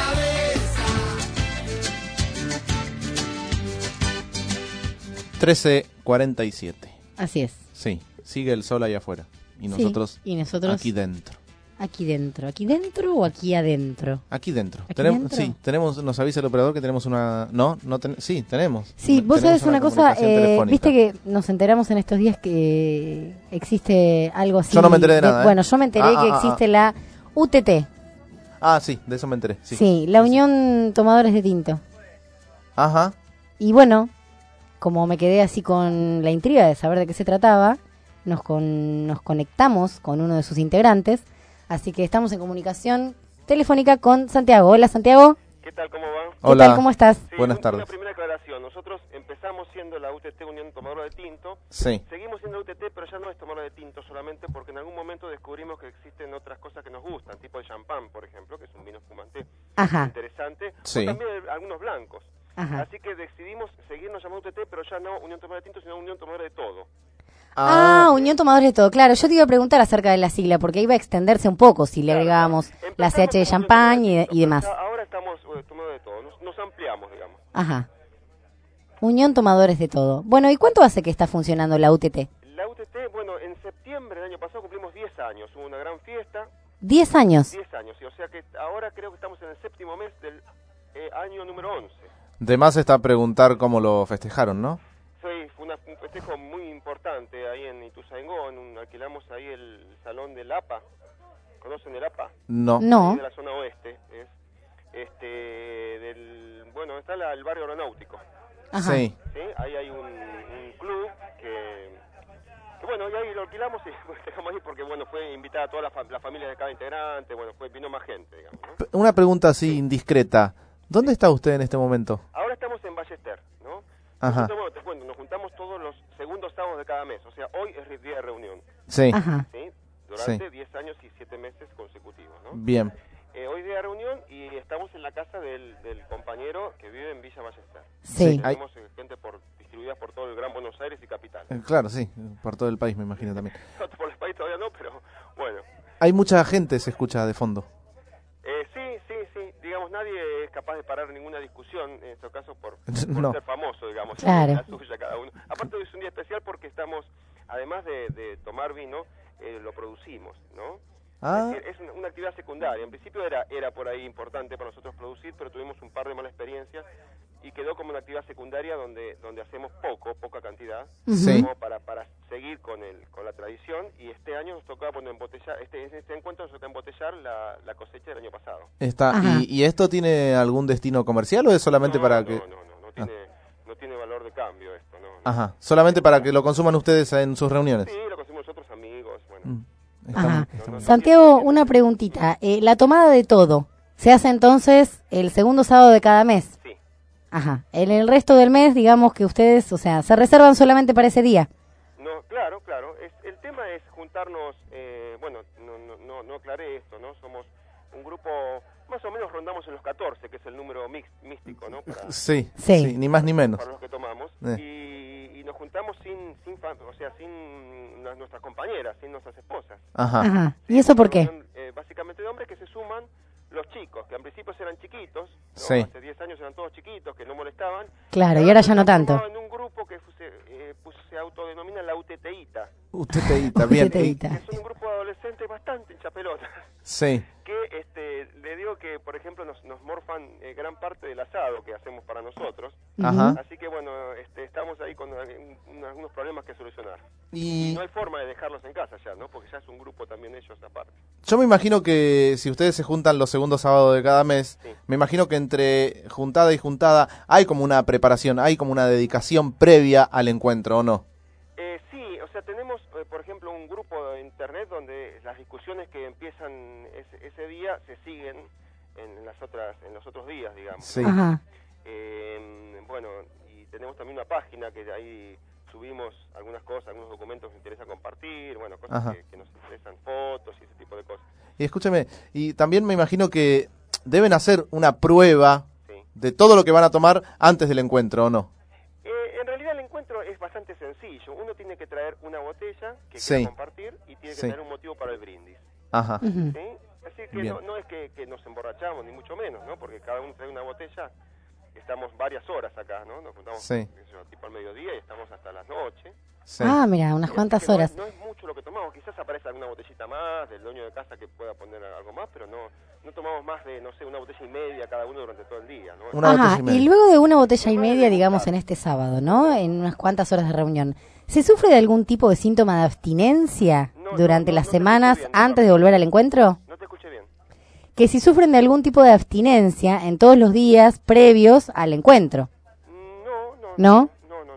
cabeza. trece cuarenta y siete. Así es. Sí, sigue el sol ahí afuera. Y Sí, nosotros, y nosotros aquí dentro. Aquí dentro. ¿Aquí dentro o aquí adentro? Aquí dentro. ¿Aquí Tenem- dentro? Sí, tenemos, nos avisa el operador que tenemos una... No, no ten- sí, tenemos. Sí, vos Tenemos sabés una cosa, comunicación eh, telefónica. viste que nos enteramos en estos días que existe algo así. Yo no me enteré de nada, ¿eh? Bueno, yo me enteré Ah, que ah, existe ah. la U T T. Ah, sí, de eso me enteré. Sí. Sí, la Unión Tomadores de Tinto. Ajá. Y bueno, como me quedé así con la intriga de saber de qué se trataba, nos, con, nos conectamos con uno de sus integrantes. Así que estamos en comunicación telefónica con Santiago. Hola, Santiago. ¿Qué tal? ¿Cómo va? ¿Qué Hola. tal? ¿Cómo estás? Sí, Buenas un- tardes. Una primera aclaración. Nosotros empezamos siendo la U T T, Unión Tomadora de Tinto. Sí. Seguimos siendo U T T, pero ya no es tomadora de tinto solamente porque en algún momento descubrimos que existen otras cosas que nos gustan, tipo el champán, por ejemplo, que es un vino espumante Ajá. interesante, Sí. o también algunos blancos. Ajá. Así que decidimos seguirnos llamando U T T, pero ya no Unión Tomadora de Tinto, sino Unión Tomadora de todo. Ah, Unión Tomadores de Todo. Claro, yo te iba a preguntar acerca de la sigla, porque iba a extenderse un poco si le agregábamos la C H de champán y, de- y demás. Ahora estamos eh, tomando de todo, nos, nos ampliamos, digamos. Ajá. Unión Tomadores de Todo. Bueno, ¿y cuánto hace que está funcionando la U T T? La U T T, bueno, en septiembre del año pasado cumplimos diez años, hubo una gran fiesta. ¿Diez años? diez años, sí, o sea que ahora creo que estamos en el séptimo mes del eh, año número once. De más está preguntar cómo lo festejaron, ¿no? Sí, fue una- un festejo muy importante ahí en Ituzaingó, en un- alquilamos ahí el salón del A P A. ¿Conocen el A P A? No. No. Ahí de la zona oeste, es este del bueno, está la- el barrio aeronáutico. Ajá. Sí. ¿Sí? Ahí hay un, un club que, que bueno, y ahí lo alquilamos y festejamos ahí porque bueno, fue invitada a toda la, fa- la familia de cada integrante, bueno, fue vino más gente, digamos, ¿no? P- Una pregunta así indiscreta. ¿Dónde está usted en este momento? Ahora estamos en Ballester, ¿no? Ajá. Nosotros, bueno, te cuento, nos juntamos todos los segundos sábados de cada mes, o sea, hoy es día de reunión. Sí. Ajá. ¿Sí? Durante Sí. diez años y siete meses consecutivos, ¿no? Bien. Eh, hoy día de reunión y estamos en la casa del, del compañero que vive en Villa Ballester. Sí. Tenemos eh, gente por, distribuida por todo el Gran Buenos Aires y capital. Eh, Claro, sí. Por todo el país, me imagino también. Por el país todavía no, pero bueno. Hay mucha gente, se escucha de fondo. Eh, sí, sí, sí. Digamos, nadie es capaz de parar ninguna discusión, en este caso por, por No. ser famoso, digamos. Claro. La suya cada uno. Aparte hoy es un día especial porque estamos, además de, de tomar vino, eh, lo producimos, ¿no? Ah. Es, decir, es una, una actividad secundaria. En principio era, era por ahí importante para nosotros producir, pero tuvimos un par de malas experiencias y quedó como una actividad secundaria donde donde hacemos poco, poca cantidad, Sí. como para para seguir con el con la tradición. Y este año nos tocaba bueno, embotellar, este en este encuentro nos toca embotellar la, la cosecha del año pasado. Está. Ajá. ¿Y, y esto tiene algún destino comercial o es solamente No, para no, que...? no, no, no tiene, no tiene valor de cambio esto, no. no. Ajá. Solamente para que lo consuman ustedes en sus reuniones. Sí, lo consumimos nosotros amigos, bueno. Mm. Está Ajá. muy- está muy- Santiago, una preguntita. Eh, la tomada de todo se hace entonces el segundo sábado de cada mes. Sí. Ajá. En el resto del mes, digamos que ustedes, o sea, se reservan solamente para ese día. No, claro, claro. Es, el tema es juntarnos, eh, bueno, no, no, no, no aclaré esto, ¿no? Somos un grupo, más o menos rondamos en los catorce, que es el número mix, místico, ¿no? Para, Sí, Sí. sí, ni más ni menos. para los que tomamos. Eh. Y, y nos juntamos sin, sin fa- o sea, sin las- nuestras compañeras, sin nuestras esposas. Ajá. Ajá. ¿Y eso por qué? Reunión, eh, básicamente de hombres que se suman los chicos, que en principio eran chiquitos, ¿no? Sí. Hace diez años eran todos chiquitos, que no molestaban. Claro, y ahora ya no se tanto. transformó en un grupo que se, eh, pues, se autodenomina la UTTITA. Usted te edita, bien. Uteteíta. Que son un grupo de adolescentes bastante hinchapelotas. Sí. Que este, le digo que, por ejemplo, nos, nos morfan eh, gran parte del asado que hacemos para nosotros. Ajá. Así que, bueno, este, estamos ahí con eh, un- algunos problemas que solucionar. Y No hay forma de dejarlos en casa ya, ¿no? Porque ya es un grupo también ellos aparte. yo me imagino que si ustedes se juntan los segundos sábados de cada mes, Sí. me imagino que entre juntada y juntada hay como una preparación, hay como una dedicación previa al encuentro, ¿o no? Eh, sí, o sea, tenemos, eh, por ejemplo, un grupo de internet donde las discusiones que empiezan ese, ese día se siguen en las otras, en los otros días, digamos. Sí. Ajá. Eh, bueno, y tenemos también una página que ahí subimos algunas cosas, algunos documentos que nos interesa compartir, bueno, cosas que, que nos interesan, fotos y ese tipo de cosas. Y escúcheme, y también me imagino que deben hacer una prueba sí. de todo lo que van a tomar antes del encuentro, ¿o no? Eh, en realidad el encuentro es bastante sencillo. Uno tiene que traer una botella que sí. quiera compartir y tiene que sí. tener un motivo para el brindis. Ajá. ¿Sí? Así que no, no es que, que nos emborrachamos, ni mucho menos, ¿no? Porque cada uno trae una botella, estamos varias horas acá, ¿no? Nos juntamos sí. tipo al mediodía y estamos hasta las noches. Sí. Ah, mira, unas cuantas horas. No, no es mucho lo que tomamos, quizás aparece alguna botellita más del dueño de casa que pueda poner algo más, pero no no tomamos más de, no sé, una botella y media cada uno durante todo el día, ¿no? Una Ajá, y, y luego de una botella y media, digamos, en este sábado, ¿no? En unas cuantas horas de reunión, ¿se sufre de algún tipo de síntoma de abstinencia no, durante no, no, las no semanas bien, antes de volver al encuentro? No te escuché bien. Que si sufren de algún tipo de abstinencia en todos los días previos al encuentro. No, no. ¿No?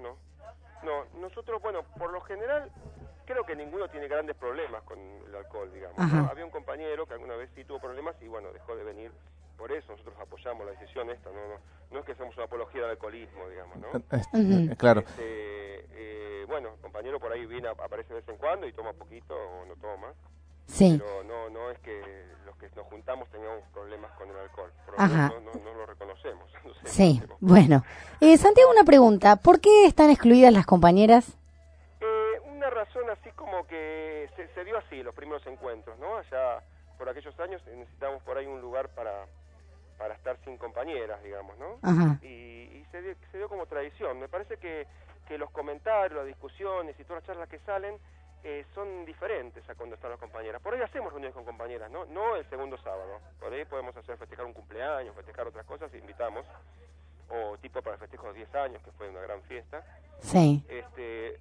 Nosotros, bueno, por lo general, creo que ninguno tiene grandes problemas con el alcohol, digamos, ¿no? Había un compañero que alguna vez sí tuvo problemas y, bueno, dejó de venir por eso. Nosotros apoyamos la decisión esta, no no, no es que seamos una apología del alcoholismo, digamos, ¿no? Uh-huh. Claro. Este, eh, bueno, el compañero por ahí viene, aparece de vez en cuando y toma poquito o no toma. Sí. Pero no no es que los que nos juntamos tengamos problemas con el alcohol. Por lo Ajá. menos no, no, no lo reconocemos. No sé, sí, no bueno. Eh, Santiago, una pregunta. ¿Por qué están excluidas las compañeras? Eh, una razón así como que se, se dio así los primeros encuentros, ¿no? Allá por aquellos años necesitábamos por ahí un lugar para para estar sin compañeras, digamos, ¿no? Ajá. Y, y se, dio, se dio como tradición. Me parece que, que los comentarios, las discusiones y todas las charlas que salen eh, son diferentes a cuando están las compañeras. Por ahí hacemos reuniones con compañeras, ¿no? No el segundo sábado. Por ahí podemos hacer festejar un cumpleaños, festejar otras cosas, invitamos. O tipo para el festejo de los diez años, que fue una gran fiesta. Sí. Este,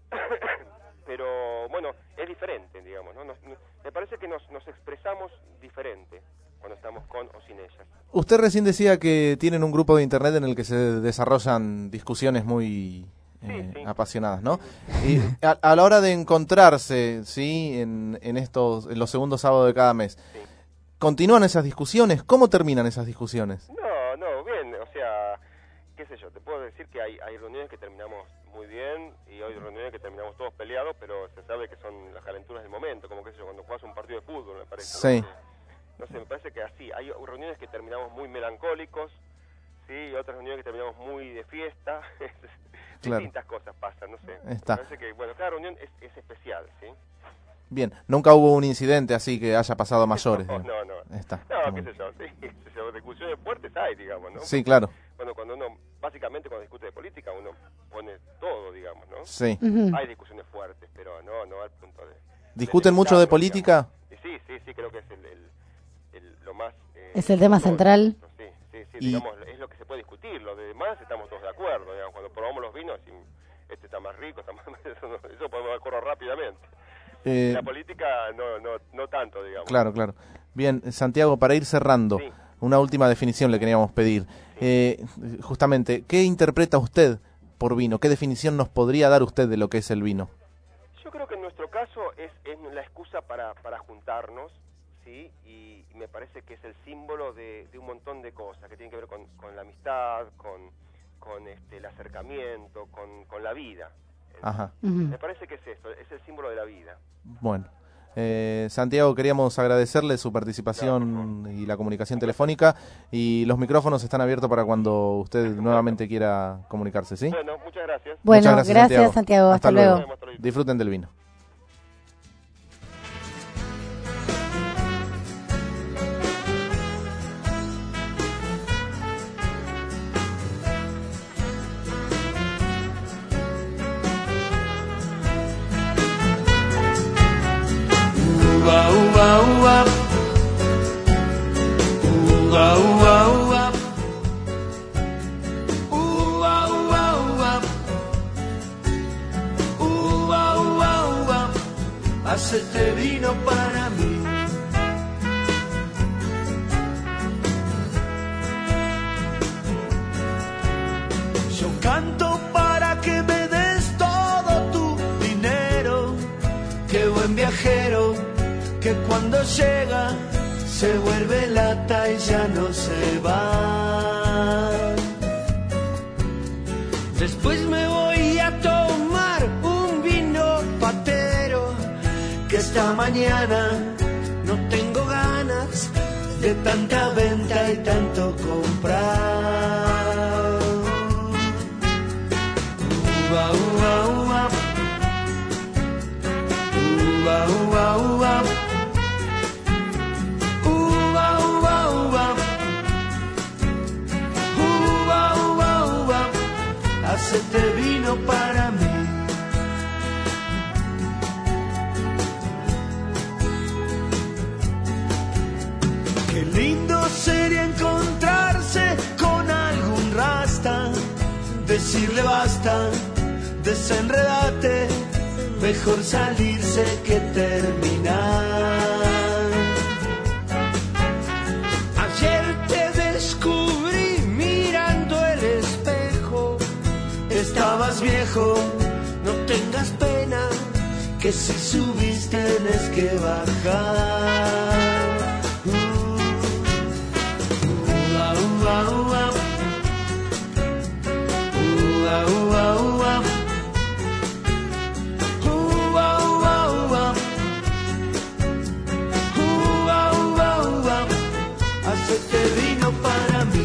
pero, bueno, es diferente, digamos, ¿no? Nos, me parece que nos, nos expresamos diferente cuando estamos con o sin ellas. Usted recién decía que tienen un grupo de internet en el que se desarrollan discusiones muy eh, sí, sí. apasionadas, ¿no? Y a, a la hora de encontrarse, ¿sí? En, en, estos, en los segundos sábados de cada mes, sí. ¿continúan esas discusiones? ¿Cómo terminan esas discusiones? No, no, bien, o sea, qué sé yo, te puedo decir que hay, hay reuniones que terminamos muy bien y hay reuniones que terminamos todos peleados, pero se sabe que son las calenturas del momento, como qué sé yo, cuando juegas un partido de fútbol, me parece. Sí. ¿no? No sé, me parece que así, hay reuniones que terminamos muy melancólicos, sí, y otras reuniones que terminamos muy de fiesta, claro. Distintas cosas pasan, no sé. Está. Me parece que, bueno, cada reunión es, es especial, ¿sí? Bien, nunca hubo un incidente así que haya pasado a mayores. No, no, no. Está. No, qué sé yo, sí, qué sé yo, discusiones fuertes hay, digamos, ¿no? Sí, claro. Bueno, cuando uno, básicamente cuando discute de política, uno pone todo, digamos, ¿no? Sí. Uh-huh. Hay discusiones fuertes, pero no, no al punto de... ¿Discuten de mucho de política? Sí, sí, sí, creo que es el... el lo más eh, es el tema central. Sí, sí, sí, y... digamos, es lo que se puede discutir. Lo de demás estamos todos de acuerdo, digamos, cuando probamos los vinos, y este está más rico, está más, eso, no, eso podemos de acuerdo rápidamente. Eh... La política no, no, no tanto, digamos. Claro, claro. Bien, Santiago, para ir cerrando, sí. una última definición le queríamos pedir. Sí. Eh, justamente, ¿qué interpreta usted por vino? ¿Qué definición nos podría dar usted de lo que es el vino? Yo creo que en nuestro caso es, es la excusa para, para juntarnos, ¿sí? Y me parece que es el símbolo de, de un montón de cosas que tienen que ver con, con la amistad, con, con este, el acercamiento, con, con la vida. Ajá. Uh-huh. Me parece que es esto, es el símbolo de la vida. Bueno, eh, Santiago, queríamos agradecerle su participación claro, y la comunicación telefónica, y los micrófonos están abiertos para cuando usted nuevamente quiera comunicarse, ¿sí? Bueno, muchas gracias. Bueno, muchas gracias, gracias Santiago. Santiago. Hasta, Hasta luego. luego. Disfruten del vino. Uva, uva, uva. Uva, uva, uva. Uva, uva, uva. Uva, uva, uva. Hacete vino para mí. Yo canto para que me des todo tu dinero. Qué buen viajero, que cuando llega se vuelve lata y ya no se va. Después me voy a tomar un esta mañana no tengo ganas de tanta venta y tanto comprar. Uva, uva, uva. Uva, uva, uva. Uva, uva, uva. Uva, uva, uva. Hacete vino para mí. Qué lindo sería encontrarse con algún rasta, decirle basta, desenredate, mejor salirse que terminar. Ayer te descubrí mirando el espejo, estabas viejo, no tengas pena, que si subiste tienes que bajar. Ua, ua. Ua, ua, ua. Ua, ua, ua. Ua, ua, ua. Hacete vino para mí.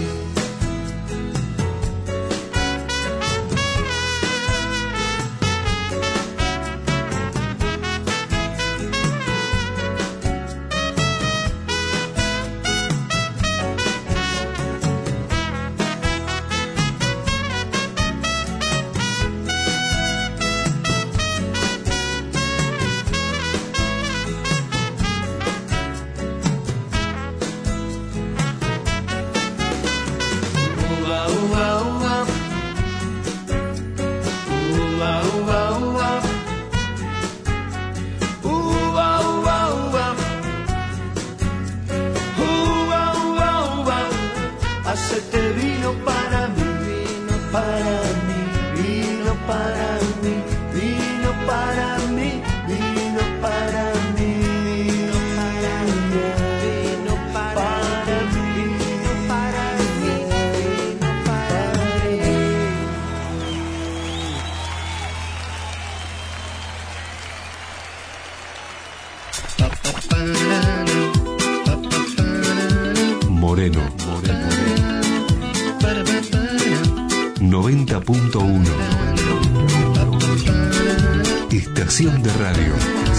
Hacete vino para mí, vino para mí, vino para mí, vino para mí, vino para mí, vino para mí, vino para mí, vino para mí, vino para mí. Moreno, Moreno. noventa punto uno. Estación de radio.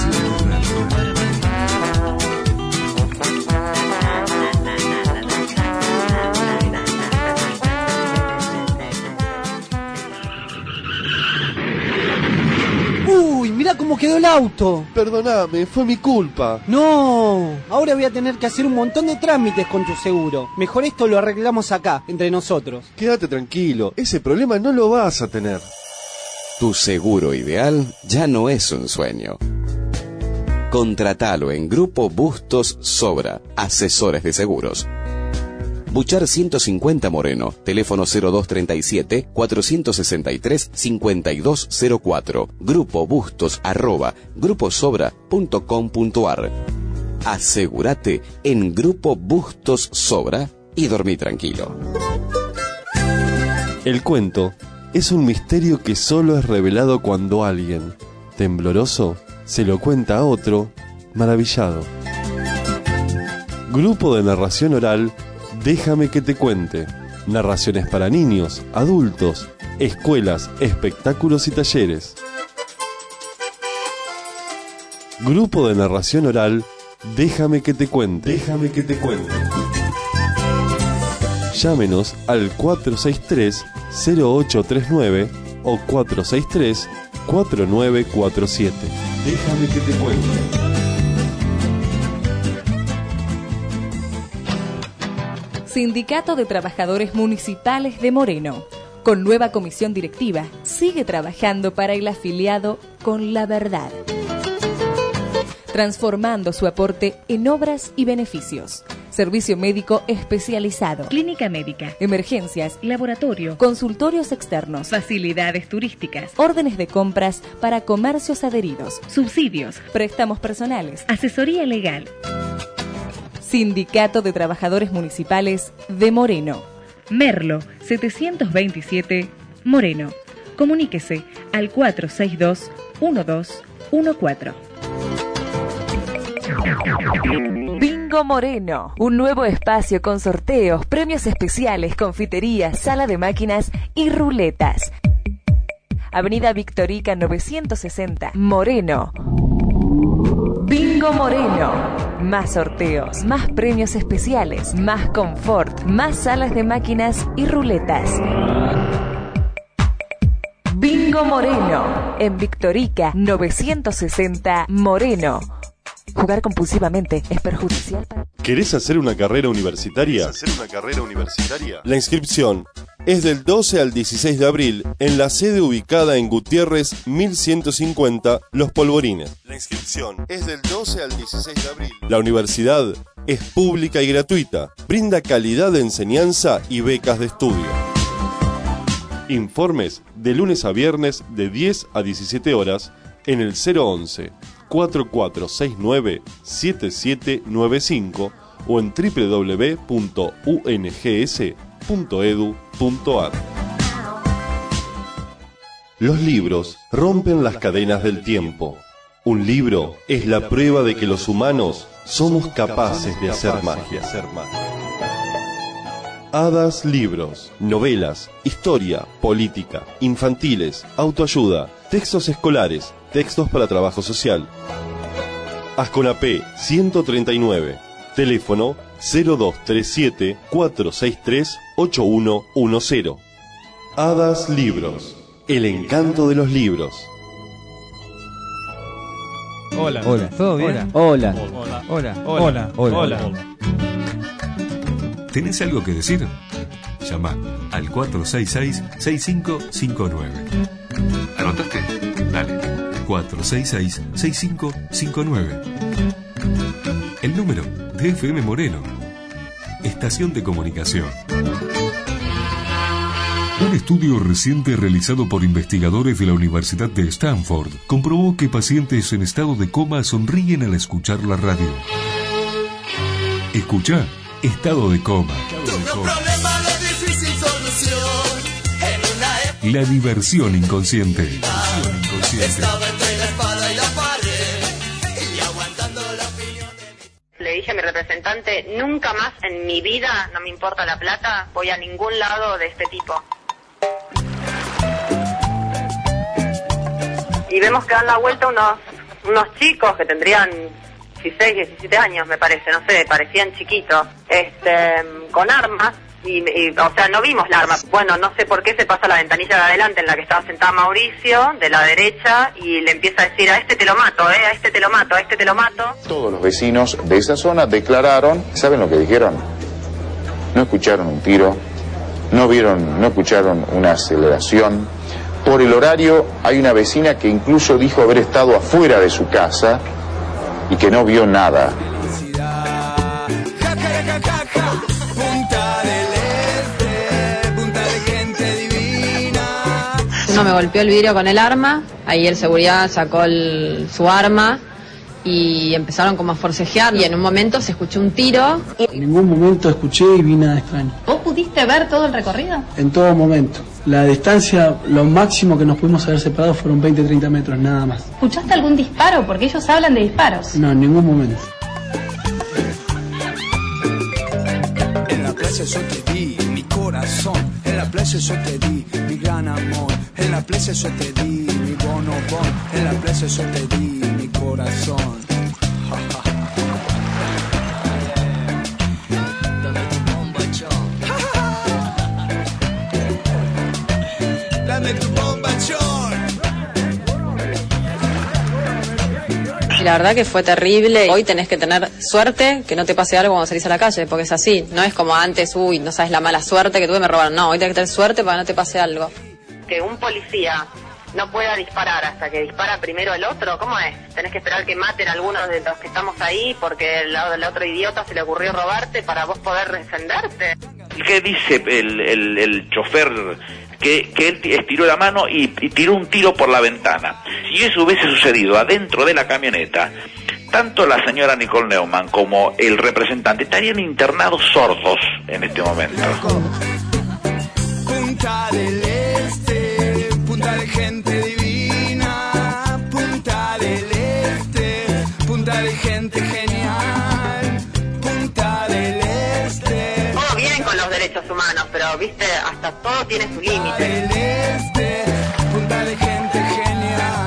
Uy, mirá cómo quedó el auto. Perdóname, fue mi culpa. No, ahora voy a tener que hacer un montón de trámites con tu seguro. Mejor esto lo arreglamos acá, entre nosotros. Quédate tranquilo, ese problema no lo vas a tener. Tu seguro ideal ya no es un sueño. Contratalo en Grupo Bustos Sobra, asesores de seguros. Buchar ciento cincuenta Moreno, teléfono cero dos treinta y siete, cuatrocientos sesenta y tres, cincuenta y dos cero cuatro, Grupo Bustos arroba gruposobra punto com punto ar. Asegúrate en Grupo Bustos Sobra y dormí tranquilo. El cuento es un misterio que solo es revelado cuando alguien, tembloroso, se lo cuenta a otro, maravillado. Grupo de narración oral, Déjame que te cuente. Narraciones para niños, adultos, escuelas, espectáculos y talleres. Grupo de narración oral, Déjame que te cuente. Déjame que te cuente. Llámenos al cuatro seis tres, cero ocho tres nueve o cuatro seis tres, cuatro nueve cuatro siete. Déjame que te cuente. Sindicato de Trabajadores Municipales de Moreno. Con nueva comisión directiva, sigue trabajando para el afiliado con la verdad, transformando su aporte en obras y beneficios. Servicio médico especializado, clínica médica, emergencias, laboratorio, consultorios externos, facilidades turísticas, órdenes de compras para comercios adheridos, subsidios, préstamos personales, asesoría legal. Sindicato de Trabajadores Municipales de Moreno. Merlo, setecientos veintisiete, Moreno. Comuníquese al cuatro seis dos, uno dos uno cuatro. Bingo Moreno, un nuevo espacio con sorteos, premios especiales, confiterías, sala de máquinas y ruletas. Avenida Victorica novecientos sesenta, Moreno. Bingo Moreno. Más sorteos, más premios especiales, más confort, más salas de máquinas y ruletas. Bingo Moreno. En Victorica novecientos sesenta, Moreno. Jugar compulsivamente es perjudicial para... ¿Querés hacer una carrera universitaria? ¿Hacer una carrera universitaria? La inscripción es del doce al dieciséis de abril en la sede ubicada en Gutiérrez mil ciento cincuenta, Los Polvorines. La inscripción es del doce al dieciséis de abril. La universidad es pública y gratuita. Brinda calidad de enseñanza y becas de estudio. Informes de lunes a viernes de diez a diecisiete horas en el cero once, cuatro cuatro seis nueve, siete siete nueve cinco o en doble u doble u doble u punto u n g s punto e d u punto a r. Los libros rompen las cadenas del tiempo. Un libro es la prueba de que los humanos somos capaces de hacer magia. Hadas Libros, novelas, historia, política, infantiles, autoayuda, textos escolares, textos para trabajo social. Asconapé ciento treinta y nueve, teléfono cero dos tres siete, cuatro seis tres, ocho uno uno cero. Hadas Libros, el encanto de los libros. Hola. Hola. ¿Todo bien? Hola. Hola. Hola. Hola. Hola. Hola. ¿Tenés algo que decir? Llama al cuatro seis seis, seis cinco cinco nueve. ¿Anotaste? Dale. cuatro seis seis, seis cinco cinco nueve. El número de F M Moreno. Estación de comunicación. Un estudio reciente realizado por investigadores de la Universidad de Stanford comprobó que pacientes en estado de coma sonríen al escuchar la radio. Escuchá Estado de coma. La diversión inconsciente. Estaba entre la espada y la pared y aguantando la opinión de... Le dije a mi representante, nunca más en mi vida, no me importa la plata, voy a ningún lado de este tipo. Y vemos que dan la vuelta unos, unos chicos que tendrían dieciséis, diecisiete años, me parece, no sé, parecían chiquitos, este, con armas. Y, y, o sea, no vimos la arma. Bueno, no sé por qué se pasa la ventanilla de adelante en la que estaba sentado Mauricio, de la derecha, y le empieza a decir, a este te lo mato, eh, a este te lo mato, a este te lo mato. Todos los vecinos de esa zona declararon, ¿saben lo que dijeron? No escucharon un tiro, no vieron, no escucharon una aceleración. Por el horario hay una vecina que incluso dijo haber estado afuera de su casa y que no vio nada. Uno me golpeó el vidrio con el arma, ahí el seguridad sacó el, su arma y empezaron como a forcejear y en un momento se escuchó un tiro. En ningún momento escuché y vi nada extraño. ¿Vos pudiste ver todo el recorrido? En todo momento. La distancia, lo máximo que nos pudimos haber separado fueron veinte a treinta metros, nada más. ¿Escuchaste algún disparo? Porque ellos hablan de disparos. No, en ningún momento. En la plaza yo te di mi corazón, en la plaza yo te di mi gran amor, en la plaza yo te di mi bonobón, en la plaza yo te di mi corazón. Dame tu bombachón. Y la verdad que fue terrible. Hoy tenés que tener suerte que no te pase algo cuando salís a la calle, porque es así. No es como antes, uy, no sabes la mala suerte que tuve, me robaron. No, hoy tenés que tener suerte para que no te pase algo. Que un policía no pueda disparar hasta que dispara primero el otro, ¿cómo es? Tenés que esperar que maten a algunos de los que estamos ahí porque el, el otro idiota se le ocurrió robarte para vos poder defenderte. ¿Qué dice el, el, el chofer? Que, que él estiró la mano y, y tiró un tiro por la ventana. Si eso hubiese sucedido adentro de la camioneta, tanto la señora Nicole Neumann como el representante estarían internados sordos en este momento. Punta del Este, punta de gente divina, punta del Este, punta de gente genial. hasta todo tiene su límite. Del este, punta de gente genial.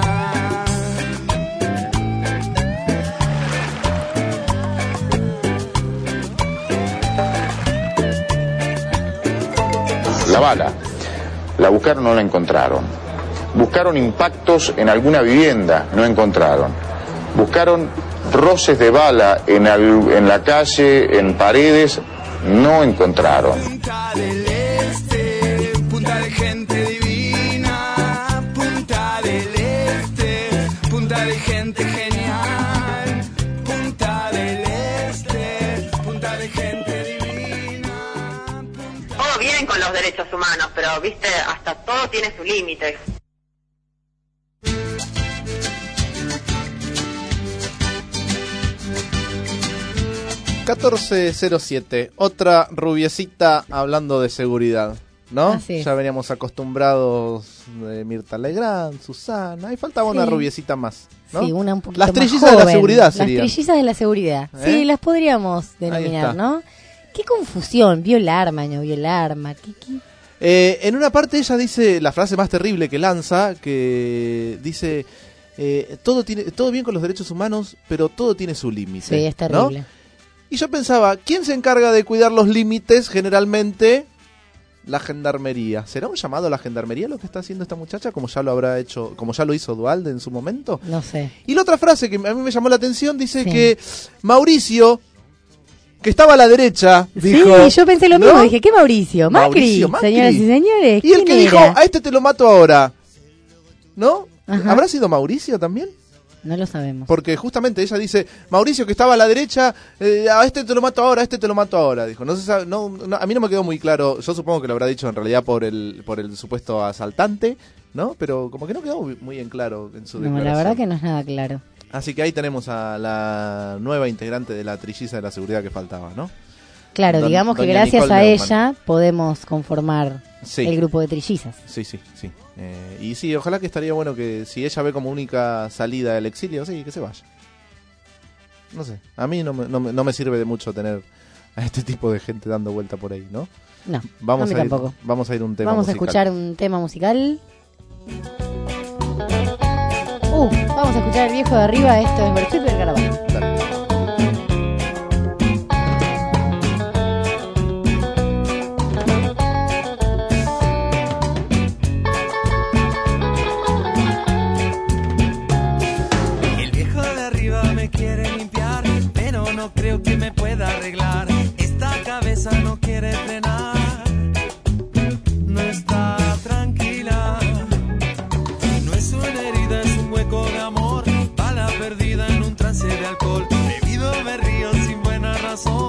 La bala, la buscaron, no la encontraron. Buscaron impactos en alguna vivienda, no encontraron. Buscaron roces de bala en, al, en la calle, en paredes, no encontraron. Punta del este, punta de gente divina. Punta del este, punta de gente genial. Punta del este, punta de gente divina. Todo bien con los derechos humanos, pero viste, hasta todo tiene su límite. catorce cero siete, otra rubiecita hablando de seguridad, ¿no? Así es. Ya veníamos acostumbrados de Mirta Legrand, Susana, ahí faltaba Sí. una rubiecita más, ¿no? Sí, una un poquito Las más trillizas de la joven. seguridad serían. Las trillizas de la seguridad. ¿Eh? Sí, las podríamos Ahí denominar, está. ¿no? Qué confusión, vio el arma, no vio el arma. ¿Qué, qué? Eh, en una parte ella dice la frase más terrible que lanza, que dice, eh, todo tiene todo bien con los derechos humanos, pero todo tiene su límite. Sí, es terrible. ¿no? Y yo pensaba, ¿quién se encarga de cuidar los límites? Generalmente, la gendarmería. ¿Será un llamado a la gendarmería lo que está haciendo esta muchacha, como ya lo habrá hecho, como ya lo hizo Duhalde en su momento? No sé. Y la otra frase que a mí me llamó la atención dice Sí. que Mauricio, que estaba a la derecha, dijo... Sí, yo pensé lo mismo, ¿no? dije, ¿qué Mauricio? Macri, Mauricio Macri. señoras y señores. Y el ¿quién que dijo, era? a este te lo mato ahora, ¿no? Ajá. ¿Habrá sido Mauricio también? No lo sabemos. Porque justamente ella dice, Mauricio que estaba a la derecha, eh, a este te lo mato ahora, a este te lo mato ahora. Dijo, no se sabe, no, no, a mí no me quedó muy claro, yo supongo que lo habrá dicho en realidad por el, por el supuesto asaltante, ¿no? Pero como que no quedó muy, muy en claro en su No, declaración. la verdad que no es nada claro. Así que ahí tenemos a la nueva integrante de la trilliza de la seguridad que faltaba, ¿no? Claro, Don- digamos que doña gracias Nicole a Neumann. ella podemos conformar Sí. el grupo de trillizas. Sí, sí, sí. Eh, y sí, ojalá que estaría bueno que si ella ve como única salida del exilio, sí, que se vaya. No sé, a mí no me, no me, no me sirve de mucho tener a este tipo de gente dando vuelta por ahí, ¿no? No, Vamos a mí a ir, tampoco. Vamos a ir a un tema Vamos musical. a escuchar un tema musical. Uh, vamos a escuchar el viejo de arriba, esto es Bersuit del Carnaval. El viejo de arriba me quiere limpiar, pero no creo que me pueda arreglar. Esta cabeza no quiere frenar, no está tranquila. No es una herida, es un hueco de amor, bala perdida en un trance de alcohol. Bebido me río sin buena razón,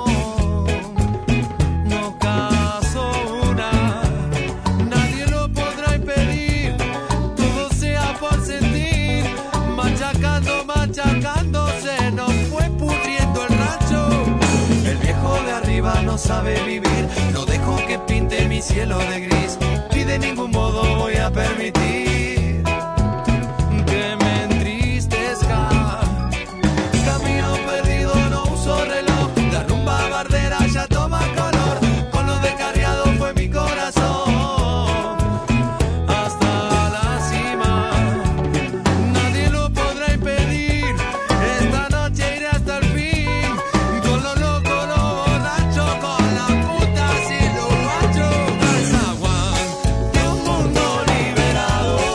no caso una, nadie lo podrá impedir, todo sea por sentir. Machacando, machacando, se nos fue pudriendo el rancho. El viejo de arriba no sabe vivir, no dejo que pinte mi cielo de gris, y de ningún modo voy a permitir que me entristezca. Camino perdido, no uso reloj, la rumba bardera ya toma color, con lo descarriado fue mi corazón hasta la cima. Nadie lo podrá impedir, esta noche iré hasta el fin, con lo loco, lo borracho, con la puta sin lo guacho. Al zaguán de un mundo liberado,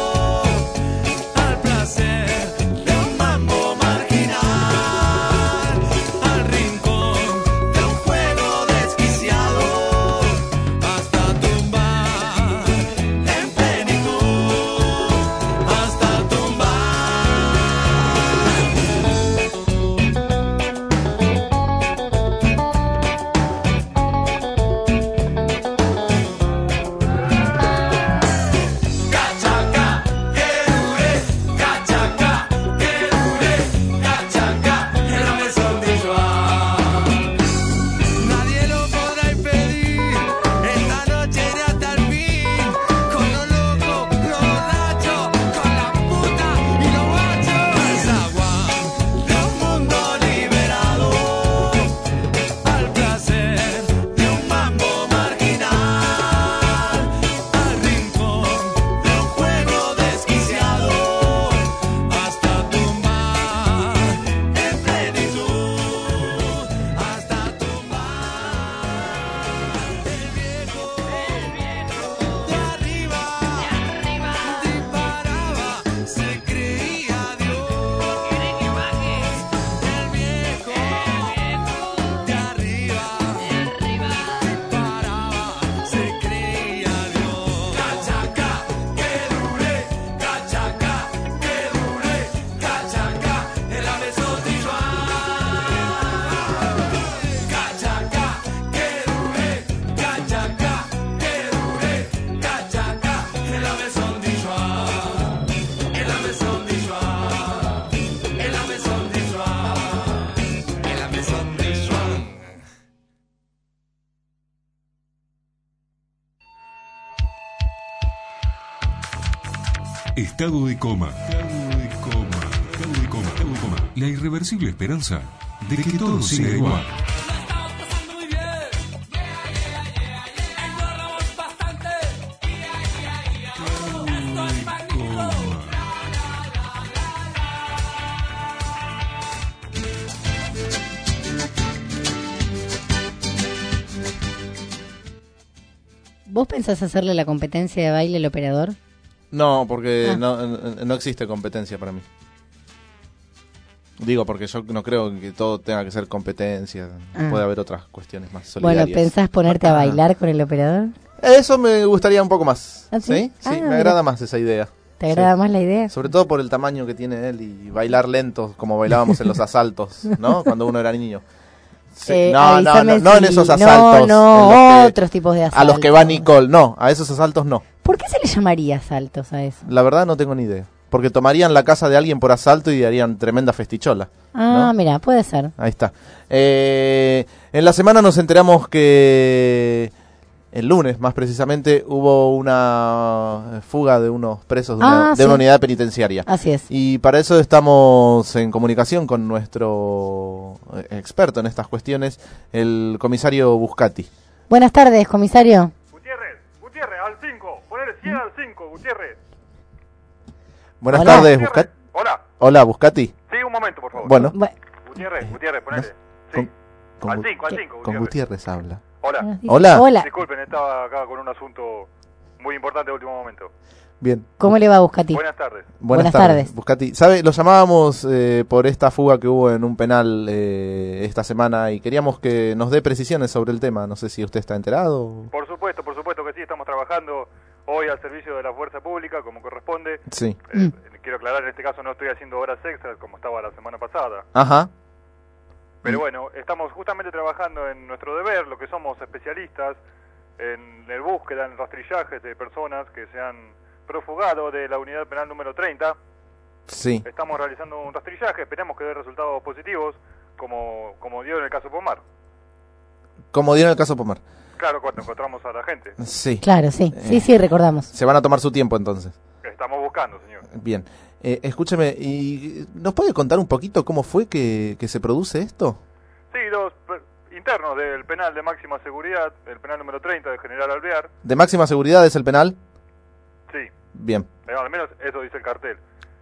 Estado de coma. Estado de coma. Estado de coma. Estado de coma. La irreversible esperanza de que todo siga igual. ¿Vos pensás hacerle la competencia de baile al operador? No, porque Ah. no, no existe competencia para mí. Digo, porque yo no creo que todo tenga que ser competencia. Ah. Puede haber otras cuestiones más Bueno, solidarias. ¿pensás ponerte a bailar con el operador? Eso me gustaría un poco más. ¿Ah, sí? ¿Sí? Sí, Ah, me mira. agrada más esa idea. ¿Te agrada más la idea? Sobre todo por el tamaño que tiene él y bailar lento, como bailábamos en los asaltos, ¿no? Cuando uno era niño. Sí. Eh, no, no, no, avísame no en si- esos no, asaltos. no, en los que- otros tipos de A los asaltos. que va Nicole, no, a esos asaltos no. ¿Por qué se le llamaría asaltos a eso? La verdad no tengo ni idea. Porque tomarían la casa de alguien por asalto y harían tremenda festichola. Ah, mira, puede ser. Ahí está. Eh, en la semana nos enteramos que el lunes, más precisamente, hubo una fuga de unos presos de una, Ah, de sí. una unidad penitenciaria. Así es. Y para eso estamos en comunicación con nuestro eh, experto en estas cuestiones, el comisario Buscati. Buenas tardes, comisario. Gutiérrez, Gutiérrez, al cinco, ponele cien al cinco, Gutiérrez. Buenas Hola. tardes, Buscati. Hola. Hola, Buscati. Sí, un momento, por favor. Bueno. Gutiérrez, Gutiérrez, ponele. Con, con al Gu- cinco, al cinco, con Gutiérrez. Gutiérrez habla. Hola. Hola. Hola. Disculpen, estaba acá con un asunto muy importante de último momento. Bien. ¿Cómo le va, Buscati? Buenas tardes. Buenas, Buenas tardes, tardes. Buscati. ¿Sabe? Lo llamábamos eh, por esta fuga que hubo en un penal eh, esta semana y queríamos que nos dé precisiones sobre el tema. No sé si usted está enterado. Por supuesto, por supuesto que sí, estamos trabajando hoy al servicio de la fuerza pública, como corresponde. Sí. Eh, quiero aclarar, en este caso no estoy haciendo horas extras como estaba la semana pasada. Ajá. Pero bueno, estamos justamente trabajando en nuestro deber, lo que somos especialistas en el búsqueda, en rastrillajes de personas que se han profugado de la unidad penal número treinta. Sí. Estamos realizando un rastrillaje, esperemos que dé resultados positivos, como, como dio en el caso Pomar. Como dieron el caso Pomar. Claro, cuando encontramos a la gente. Sí. Claro, sí. Sí, Eh, sí, recordamos. Se van a tomar su tiempo entonces. Estamos buscando, señor. Bien. Eh, escúcheme, ¿y nos puede contar un poquito cómo fue que, que se produce esto? Sí, dos per- internos del penal de máxima seguridad, el penal número treinta de General Alvear. ¿De máxima seguridad es el penal? Sí, Bien. eh, al menos eso dice el cartel.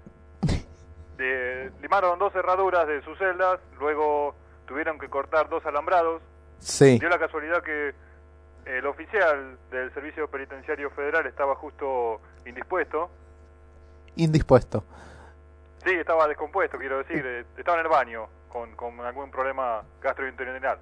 De- limaron dos cerraduras de sus celdas, luego tuvieron que cortar dos alambrados. Sí. Dio la casualidad que el oficial del Servicio Penitenciario Federal estaba justo indispuesto. Indispuesto. Sí, estaba descompuesto, quiero decir, eh, estaba en el baño con, con algún problema gastrointestinal.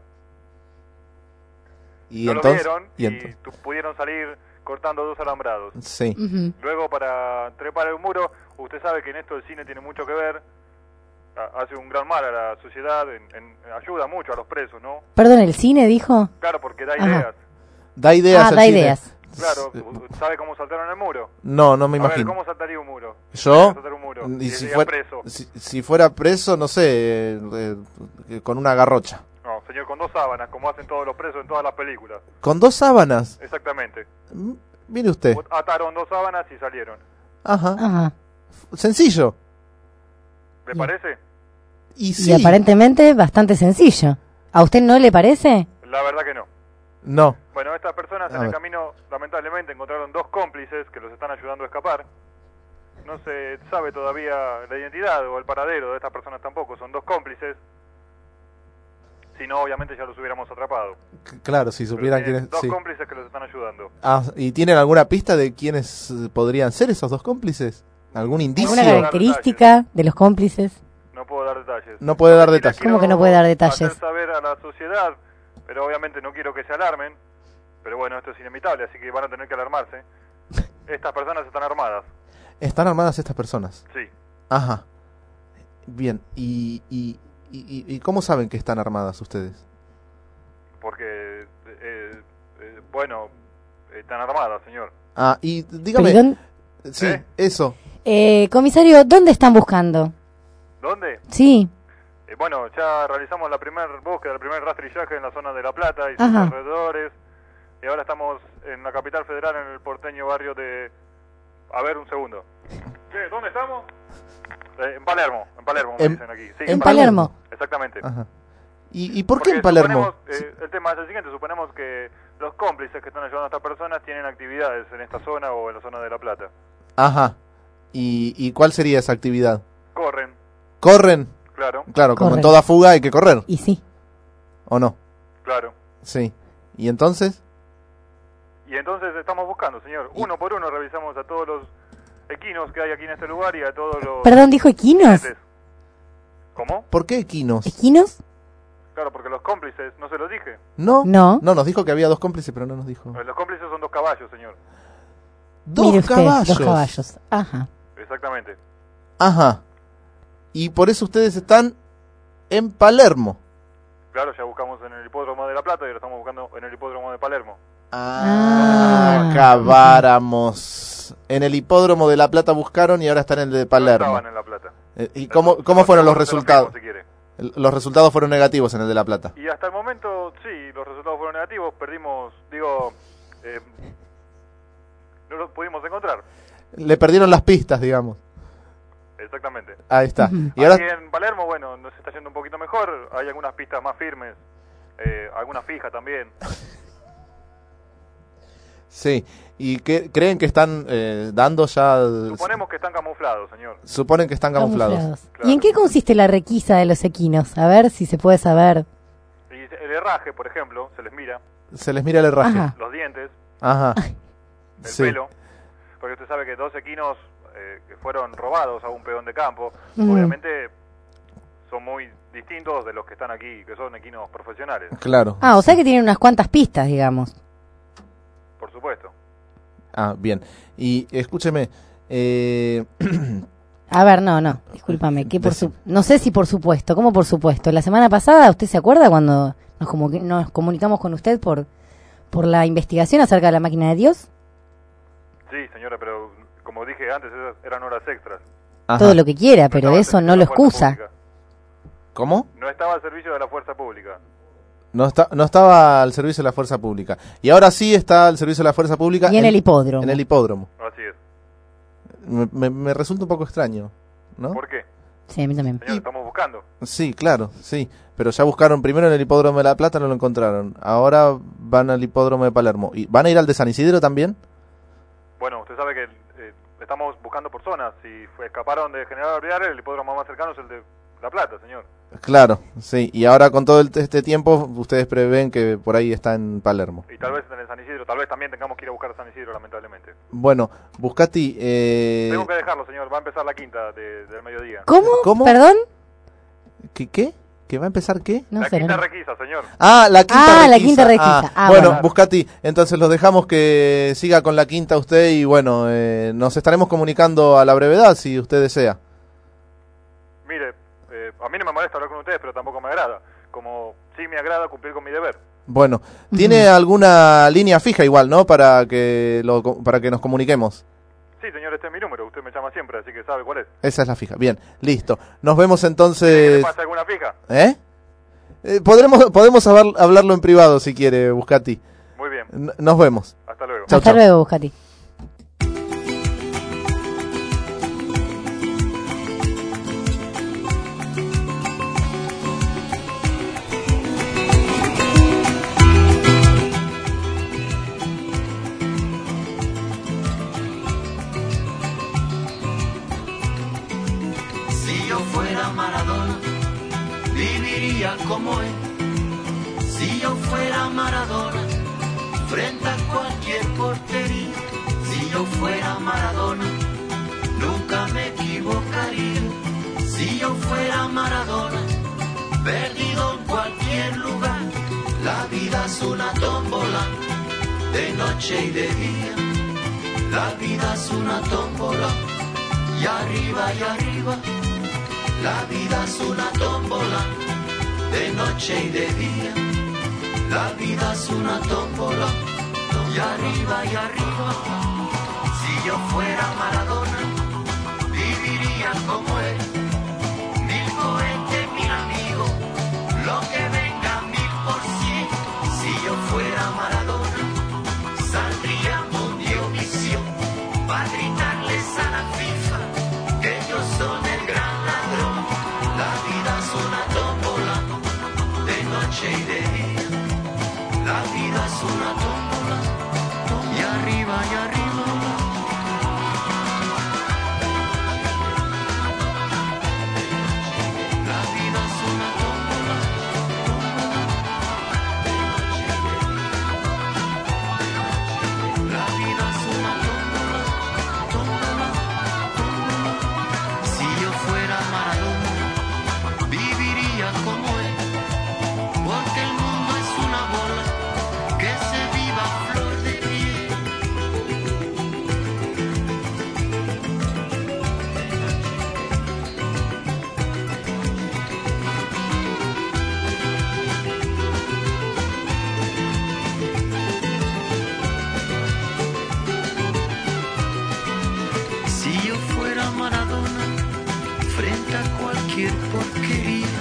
Y No entonces. lo vieron y y, ento- tu- pudieron salir cortando dos alambrados. Sí. Ujú. Luego, para trepar el muro, usted sabe que en esto el cine tiene mucho que ver, ha- hace un gran mal a la sociedad, en- en- ayuda mucho a los presos, ¿no? Perdón, ¿el cine dijo? Claro, porque da Ajá. ideas. Da ideas. Ah, el da cine. ideas. Claro, u- ¿sabe cómo saltaron el muro? No, no me A ver, imagino. ¿cómo saltaría un muro? ¿Yo? Saltar un muro. Y Y si sería fuera, preso. si, si fuera preso, no sé, eh, eh, con una garrocha. No, señor, con dos sábanas, como hacen todos los presos en todas las películas. Con dos sábanas. Exactamente. Mm, Mire usted. Ataron dos sábanas y salieron. Ajá. Ajá. Sencillo. ¿Le parece? Y Y sí. aparentemente bastante sencillo. ¿A usted no le parece? La verdad que no. No. Bueno, estas personas A en el ver. camino, lamentablemente, encontraron dos cómplices que los están ayudando a escapar. No se sabe todavía la identidad o el paradero de estas personas tampoco. Son dos cómplices. Si no, obviamente ya los hubiéramos atrapado. C- Claro, si supieran Pero tienen quiénes. Dos Sí. cómplices que los están ayudando. Ah, ¿y tienen alguna pista de quiénes eh, podrían ser esos dos cómplices? ¿Algún indicio? ¿Alguna característica de los cómplices? No puedo dar detalles. No puede dar detalles. ¿Cómo que no puede dar Hacer detalles? saber a la sociedad, pero obviamente no quiero que se alarmen. Pero bueno, esto es inevitable, así que van a tener que alarmarse. Estas personas están armadas. ¿Están armadas estas personas? Sí. Ajá. Bien. ¿Y, y, y, y cómo saben que están armadas ustedes? Porque, eh, eh, bueno, están armadas, señor. Ah, y dígame. Perdón. Sí, ¿Eh? eso. Eh, comisario, ¿dónde están buscando? ¿Dónde? Sí. Eh, bueno, ya realizamos la primera búsqueda, el primer rastrillaje en la zona de La Plata y sus Ajá. alrededores. Y ahora estamos en la capital federal, en el porteño barrio de a ver, un segundo. ¿Qué? ¿Dónde estamos? Eh, en Palermo, en Palermo, me En- dicen aquí. Sí, en Palermo. Exactamente. Ajá. ¿Y, y por qué Porque en Palermo? suponemos, eh, el tema es el siguiente, suponemos que los cómplices que están ayudando a estas personas tienen actividades en esta zona o en la zona de La Plata. Ajá. ¿Y, y cuál sería esa actividad? Corren. ¿Corren? Claro. Claro, como Corren. en toda fuga hay que correr. Y sí. ¿O no? Claro. Sí. ¿Y entonces? Y entonces estamos buscando, señor. Uno por uno revisamos a todos los equinos que hay aquí en este lugar y a todos los... Perdón, ¿dijo equinos? ¿Cómo? ¿Por qué equinos? ¿Equinos? Claro, porque los cómplices, ¿no se los dije? No. No. No, nos dijo que había dos cómplices, pero no nos dijo. Los cómplices son dos caballos, señor. Dos Mire usted, caballos. dos caballos. Ajá. Exactamente. Ajá. Y por eso ustedes están en Palermo. Claro, ya buscamos en el hipódromo de La Plata y ahora estamos buscando en el hipódromo de Palermo. Ah, acabáramos. En el hipódromo de La Plata buscaron y ahora están en el de Palermo. No estaban en La Plata. Eh, ¿Y cómo, cómo fueron los Se los resultados? mismos, si quiere. El- Los resultados fueron negativos en el de La Plata. Y hasta el momento, sí, los resultados fueron negativos. Perdimos, digo, eh, no los pudimos encontrar. Le perdieron las pistas, digamos. Exactamente. Ahí está. Ujú. Y ahora, Aquí en Palermo, bueno, nos está yendo un poquito mejor. Hay algunas pistas más firmes, eh, algunas fijas también. sí. ¿Y qué, creen que están eh, dando ya? Suponemos que están camuflados, señor. Suponen que están camuflados. Camuflados. ¿Y en qué consiste la requisa de los equinos? A ver si se puede saber. Y el herraje, por ejemplo, se les mira. Se les mira el herraje. Ajá. Los dientes, Ajá. el Sí. pelo. Porque usted sabe que dos equinos eh, que fueron robados a un peón de campo, Ujú. obviamente son muy distintos de los que están aquí, que son equinos profesionales, Claro. Ah, o sea que tienen unas cuantas pistas, digamos. por supuesto. Ah, bien. Y escúcheme, eh, A ver, no, no, discúlpame, que por su... no sé si por supuesto, ¿cómo por supuesto? La semana pasada, ¿usted se acuerda cuando nos, comu- nos comunicamos con usted por, por la investigación acerca de la máquina de Dios? Sí, señora, pero como dije antes, esas eran horas extras. ajá. Todo lo que quiera, pero estaba al eso servicio no de lo la fuerza excusa. pública. ¿Cómo? No estaba al servicio de la fuerza pública. No, está, no estaba al servicio de la fuerza pública. Y ahora sí está al servicio de la fuerza pública. Y en el hipódromo. En el hipódromo. Así es. Me, me- me resulta un poco extraño, ¿no? ¿Por qué? Sí, a mí también. Señor, estamos buscando. Sí, claro, sí. Pero ya buscaron primero en el hipódromo de La Plata, no lo encontraron. Ahora van al hipódromo de Palermo. ¿Y van a ir al de San Isidro también? Bueno, usted sabe que eh, estamos buscando por zonas. Si fue- escaparon de General Alvear, el hipódromo más cercano es el de La Plata, señor. Claro, sí. Y ahora con todo el- este tiempo, ustedes prevén que por ahí está en Palermo. Y tal vez en el San Isidro, tal vez también tengamos que ir a buscar a San Isidro, lamentablemente. Bueno, Buscati, eh... Tengo que dejarlo, señor. Va a empezar la quinta de- del mediodía. ¿Cómo? ¿Cómo? ¿Perdón? ¿Qué? ¿Qué? ¿Que va a empezar qué? No la sé. quinta no- requisa, señor. Ah, la quinta Ah, la requisa. quinta requisa. Ah, Ah, bueno, bueno. Buscati, entonces los dejamos que siga con la quinta usted y bueno, eh, nos estaremos comunicando a la brevedad si usted desea. Mire, eh, a mí no me molesta hablar con ustedes, pero tampoco me agrada. Como sí me agrada cumplir con mi deber. Bueno, ¿tiene alguna línea fija igual, no? Para que lo, para que nos comuniquemos. Sí, señor, este es mi número. Usted me llama siempre, así que sabe cuál es. Esa es la fija. Bien, listo. Nos vemos ¿Le entonces. pasa alguna fija? ¿Eh? Eh, podremos podemos hablar- hablarlo en privado si quiere, Buscati. Muy bien. N- nos vemos. Hasta luego. Chau, Hasta chau. luego, Buscati. Si yo fuera Maradona, viviría como él. Si yo fuera Maradona, frente a cualquier portería. Si yo fuera Maradona, nunca me equivocaría. Si yo fuera Maradona, perdido en cualquier lugar. La vida es una tómbola, de noche y de día. La vida es una tómbola, y arriba y arriba. La vida es una tómbola, de noche y de día. La vida es una tómbola, y arriba y arriba. Si yo fuera Maradona, viviría como él. Mil cohetes, mil amigos, lo que venga mil por cien. Si yo fuera Maradona, saldría Mundiovisión, para gritar yo fuera Maradona frente a cualquier porquería,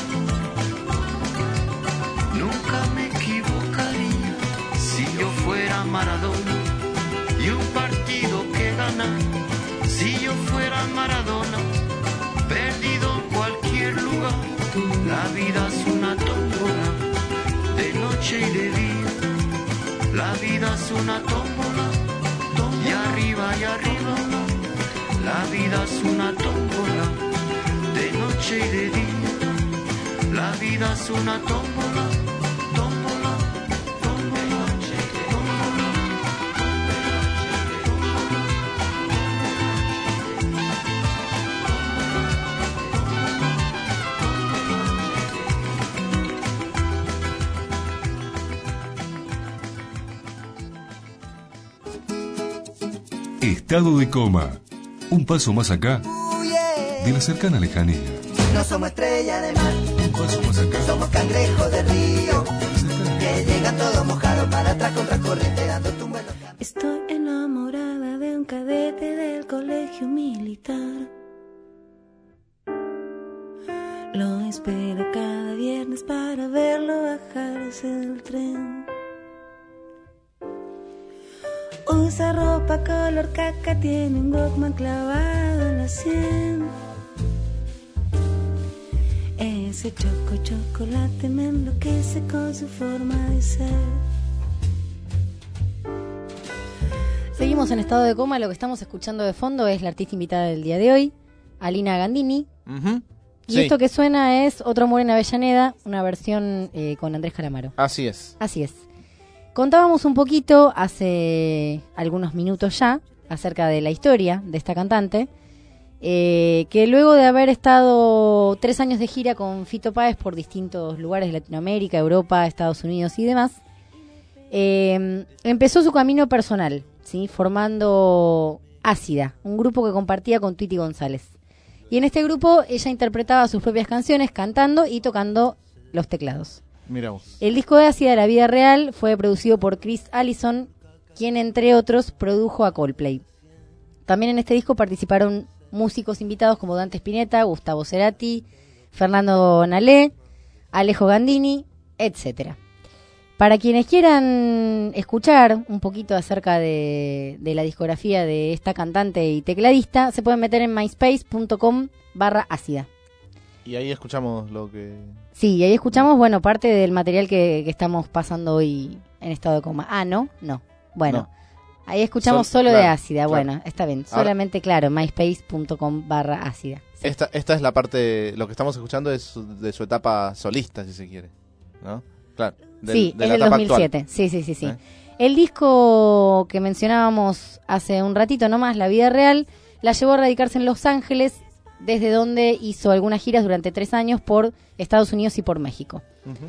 nunca me equivocaría si yo fuera Maradona y un partido que ganar. Si yo fuera Maradona, perdido en cualquier lugar, la vida es una tómbola, de noche y de día, la vida es una tómbola, y arriba y arriba, la vida es una tómbola, de noche y de día, la vida es una tómbola, tómbola, tómbola, tómbola. Estado de coma. Un paso más acá de la cercana lejanía. No somos estrella de mar, Un paso más acá. somos cangrejos de río, que llegan todos mojados para atrás contra corriente dando tumba en los campos. Estoy enamorada de un cadete del colegio militar. Lo espero cada viernes para verlo bajarse del tren. Usa ropa color caca, tiene un Walkman clavado en la sien. Ese choco chocolate me enloquece con su forma de ser. Seguimos en estado de coma. Lo que estamos escuchando de fondo es la artista invitada del día de hoy, Alina Gandini. Uh-huh. Y Sí. esto que suena es Otro Morena Avellaneda, una versión eh, con Andrés Calamaro. Así es. Así es. Contábamos un poquito hace algunos minutos ya acerca de la historia de esta cantante, eh, que luego de haber estado tres años de gira con Fito Páez por distintos lugares de Latinoamérica, Europa, Estados Unidos y demás, eh, empezó su camino personal, ¿sí? Formando Ácida, un grupo que compartía con Tweety González. Y en este grupo ella interpretaba sus propias canciones cantando y tocando los teclados. Mira vos. El disco de Ácida de la vida real fue producido por Chris Allison, quien entre otros produjo a Coldplay. También en este disco participaron músicos invitados como Dante Spinetta, Gustavo Cerati, Fernando Nalé, Alejo Gandini, etcétera. Para quienes quieran escuchar un poquito acerca de, de la discografía de esta cantante y tecladista, se pueden meter en myspace.com barra ácida. Y ahí escuchamos lo que... Sí, y ahí escuchamos, bueno, parte del material que, que estamos pasando hoy en estado de coma. Ah, ¿no? No. Bueno, No. ahí escuchamos Sol- solo claro, de ácida. claro. Bueno, está bien. Ahora- Solamente, claro, myspace.com barra ácida. Esta, esta es la parte... Lo que estamos escuchando es su- de su etapa solista, si se quiere. ¿No? Claro. del- Sí, de es la del etapa dos mil siete. actual. Sí, sí, sí, sí. ¿Eh? El disco que mencionábamos hace un ratito nomás, La Vida Real, la llevó a radicarse en Los Ángeles, desde donde hizo algunas giras durante tres años por Estados Unidos y por México.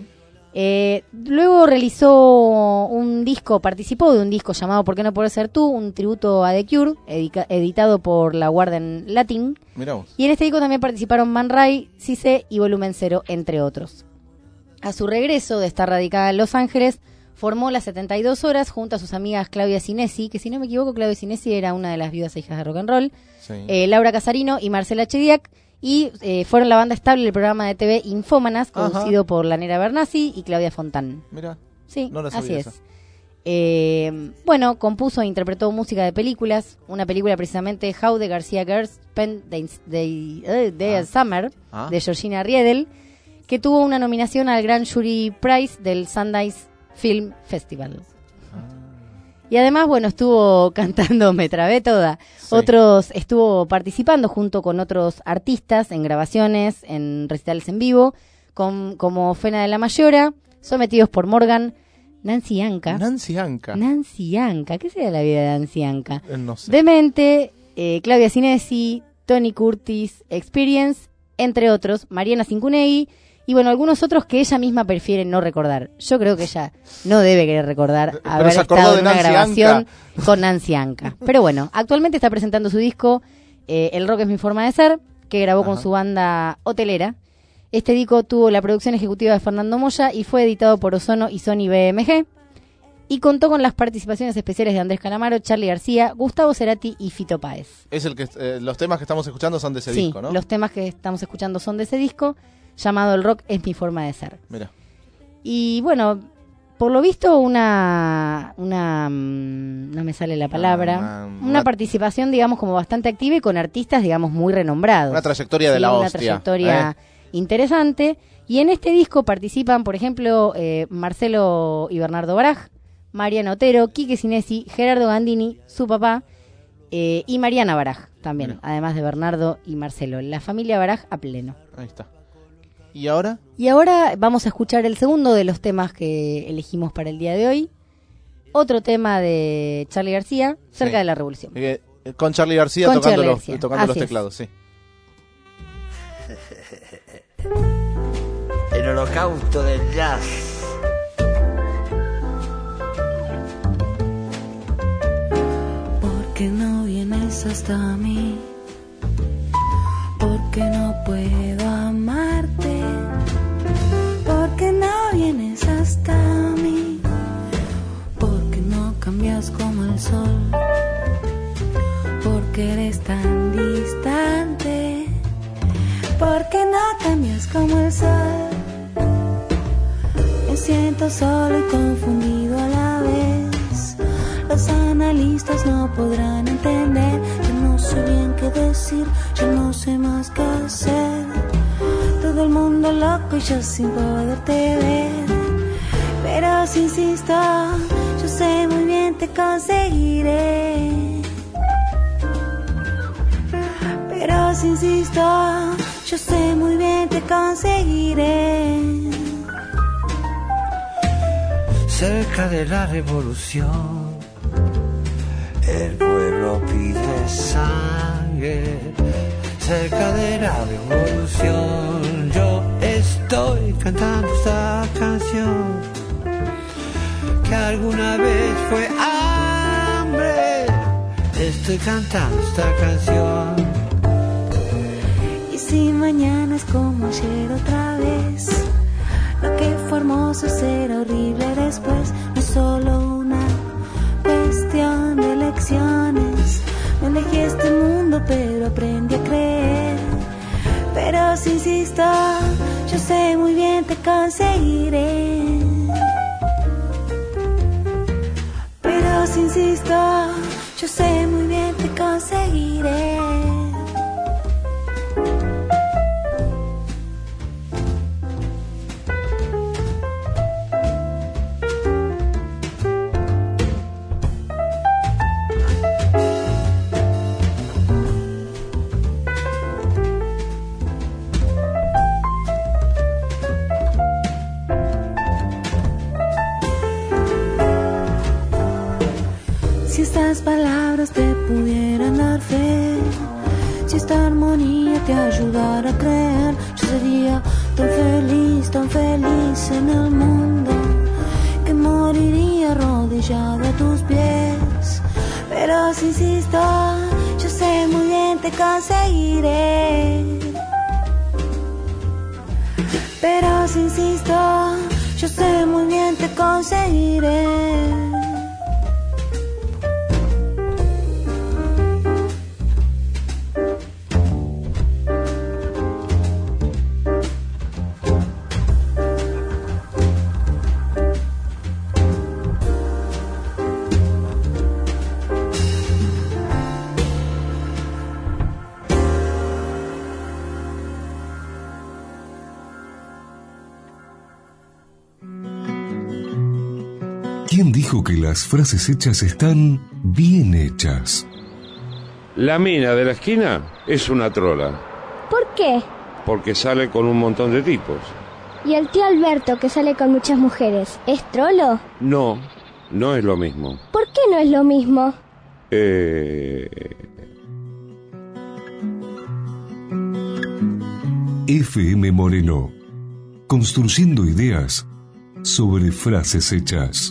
Eh, luego realizó un disco, participó de un disco llamado ¿Por qué no puedes ser tú?, un tributo a The Cure, edica- editado por la Warden Latin. Mirá vos. Y en este disco también participaron Man Ray, Cisse y Volumen Cero, entre otros. A su regreso de estar radicada en Los Ángeles, formó las setenta y dos horas junto a sus amigas Claudia Sinesi, que si no me equivoco, Claudia Sinesi era una de las viudas e hijas de rock and roll, Sí. eh, Laura Casarino y Marcela Chediak, y eh, fueron la banda estable del programa de T V Infómanas, Ajá. conducido por Lanera Bernasi y Claudia Fontán. Mira. Sí, No la sabía así esa. es. Eh, bueno, compuso e interpretó música de películas, una película precisamente How the Garcia Girls Spent Their Day, eh, Day Ah. at Summer, Ah. de Georgina Riedel, que tuvo una nominación al Grand Jury Prize del Sundance Film Festival. Y además, bueno, estuvo cantando Me Trabé Toda. Sí. Otros, estuvo participando junto con otros artistas en grabaciones, en recitales en vivo, con, como Fena de la Mayora, Sometidos por Morgan, Nancy Anca. Nancy Anca. Nancy Anca, ¿qué sería la vida de Nancy Anca? Eh, no sé. Demente, eh, Claudia Sinesi, Tony Curtis, Experience, entre otros, Mariana Cincunegui, y bueno, algunos otros que ella misma prefiere no recordar. Yo creo que ella no debe querer recordar Pero haber se acordó estado de en una Nancy grabación Anca. con Nancy Anca. Pero bueno, actualmente está presentando su disco eh, El rock es mi forma de ser, que grabó con Ajá. su banda Hotelera. Este disco tuvo la producción ejecutiva de Fernando Moya y fue editado por Ozono y Sony B M G. y contó con las participaciones especiales de Andrés Calamaro, Charly García, Gustavo Cerati y Fito Páez. Es el que eh, los temas que estamos escuchando son de ese sí, disco, ¿no? Los temas que estamos escuchando son de ese disco, llamado El rock es mi forma de ser. Mira. Y bueno, por lo visto una una mmm, no me sale la palabra, Ah, una, una una- participación, digamos, como bastante activa y con artistas, digamos, muy renombrados. Una trayectoria de Sí, la una hostia. trayectoria ¿eh? interesante. Y en este disco participan, por ejemplo, eh, Marcelo y Bernardo Baraj, Mariana Otero, Quique Sinesi, Gerardo Gandini, su papá, eh, y Mariana Baraj también, Mira. además de Bernardo y Marcelo. La familia Baraj a pleno. Ahí está. ¿Y ahora? Y ahora vamos a escuchar el segundo de los temas que elegimos para el día de hoy. Otro tema de Charly García, Cerca Sí. de la Revolución. Eh, con Charly García Con tocando, Charly los, García. tocando los Así es. teclados, sí. El holocausto del jazz. ¿Por qué no vienes hasta mí? ¿Por qué no puedo amarte? ¿Por qué no vienes hasta mí? ¿Por qué no cambias como el sol? ¿Por qué eres tan distante? ¿Por qué no cambias como el sol? Me siento solo y confundido a la vez. Los analistas no podrán entender. Yo no sé bien qué decir, yo no sé más qué hacer. Todo el mundo loco y yo sin poderte ver. Pero si insisto, yo sé muy bien te conseguiré. Pero si insisto, yo sé muy bien te conseguiré. Cerca de la revolución, el pueblo pide sangre. Cerca de la revolución, yo estoy cantando esta canción que alguna vez fue hambre. Estoy cantando esta canción. Y si mañana es como ayer otra vez, lo que fue hermoso será horrible después. No es solo una cuestión de elecciones. No elegí este mundo, pero aprendí a creer. Pero si insisto, yo sé muy bien te conseguiré. Pero si insisto, yo sé muy bien te conseguiré. Si estas palabras te pudieran dar fe, si esta armonía te ayudara a creer, yo sería tan feliz, tan feliz en el mundo, que moriría arrodillado a tus pies. Pero si insisto, yo sé muy bien te conseguiré. Pero si insisto, yo sé muy bien te conseguiré. ¿Quién dijo que las frases hechas están bien hechas? La mina de la esquina es una trola, ¿Por qué? porque sale con un montón de tipos. ¿Y el tío Alberto, que sale con muchas mujeres, es trolo? No, no es lo mismo. ¿Por qué no es lo mismo? Eh... F M Moreno, construyendo ideas sobre frases hechas.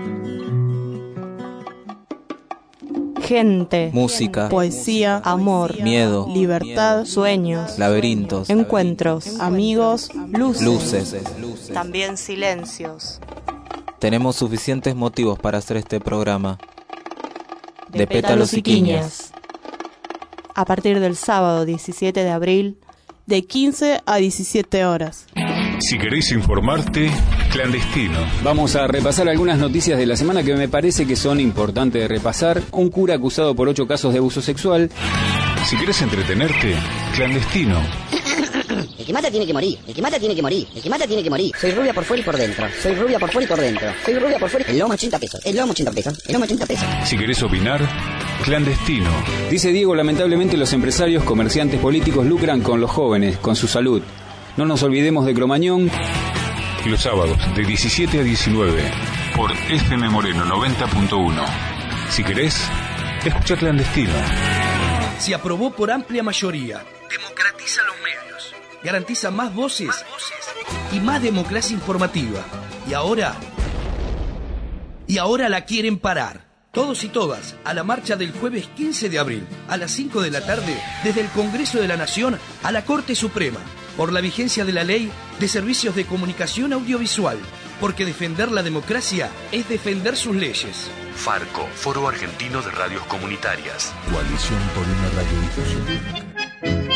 Gente, música, poesía, amor, miedo, libertad, sueños, laberintos, encuentros, amigos, luces, luces, también silencios. Tenemos suficientes motivos para hacer este programa. De, de Pétalos y Quiñas. A partir del sábado diecisiete de abril, de quince a diecisiete horas. Si queréis informarte, clandestino. Vamos a repasar algunas noticias de la semana que me parece que son importantes de repasar. Un cura acusado por ocho casos de abuso sexual. Si querés entretenerte, clandestino. El que mata tiene que morir, el que mata tiene que morir, el que mata tiene que morir. Soy rubia por fuera y por dentro, soy rubia por fuera y por dentro, soy rubia por fuera. El lomo ochenta pesos, el lomo ochenta pesos, el lomo ochenta pesos. Si querés opinar, clandestino. Dice Diego, lamentablemente los empresarios, comerciantes, políticos lucran con los jóvenes, con su salud. No nos olvidemos de Cromañón. Los sábados de diecisiete a diecinueve por F M Moreno noventa punto uno. Si querés, escucha clandestino. Se aprobó por amplia mayoría. Democratiza los medios. Garantiza más voces, más voces y más democracia informativa. Y ahora... Y ahora la quieren parar. Todos y todas a la marcha del jueves quince de abril a las cinco de la tarde desde el Congreso de la Nación a la Corte Suprema por la vigencia de la Ley de Servicios de Comunicación Audiovisual, porque defender la democracia es defender sus leyes. Farco, Foro Argentino de Radios Comunitarias. Coalición por una radiodifusión.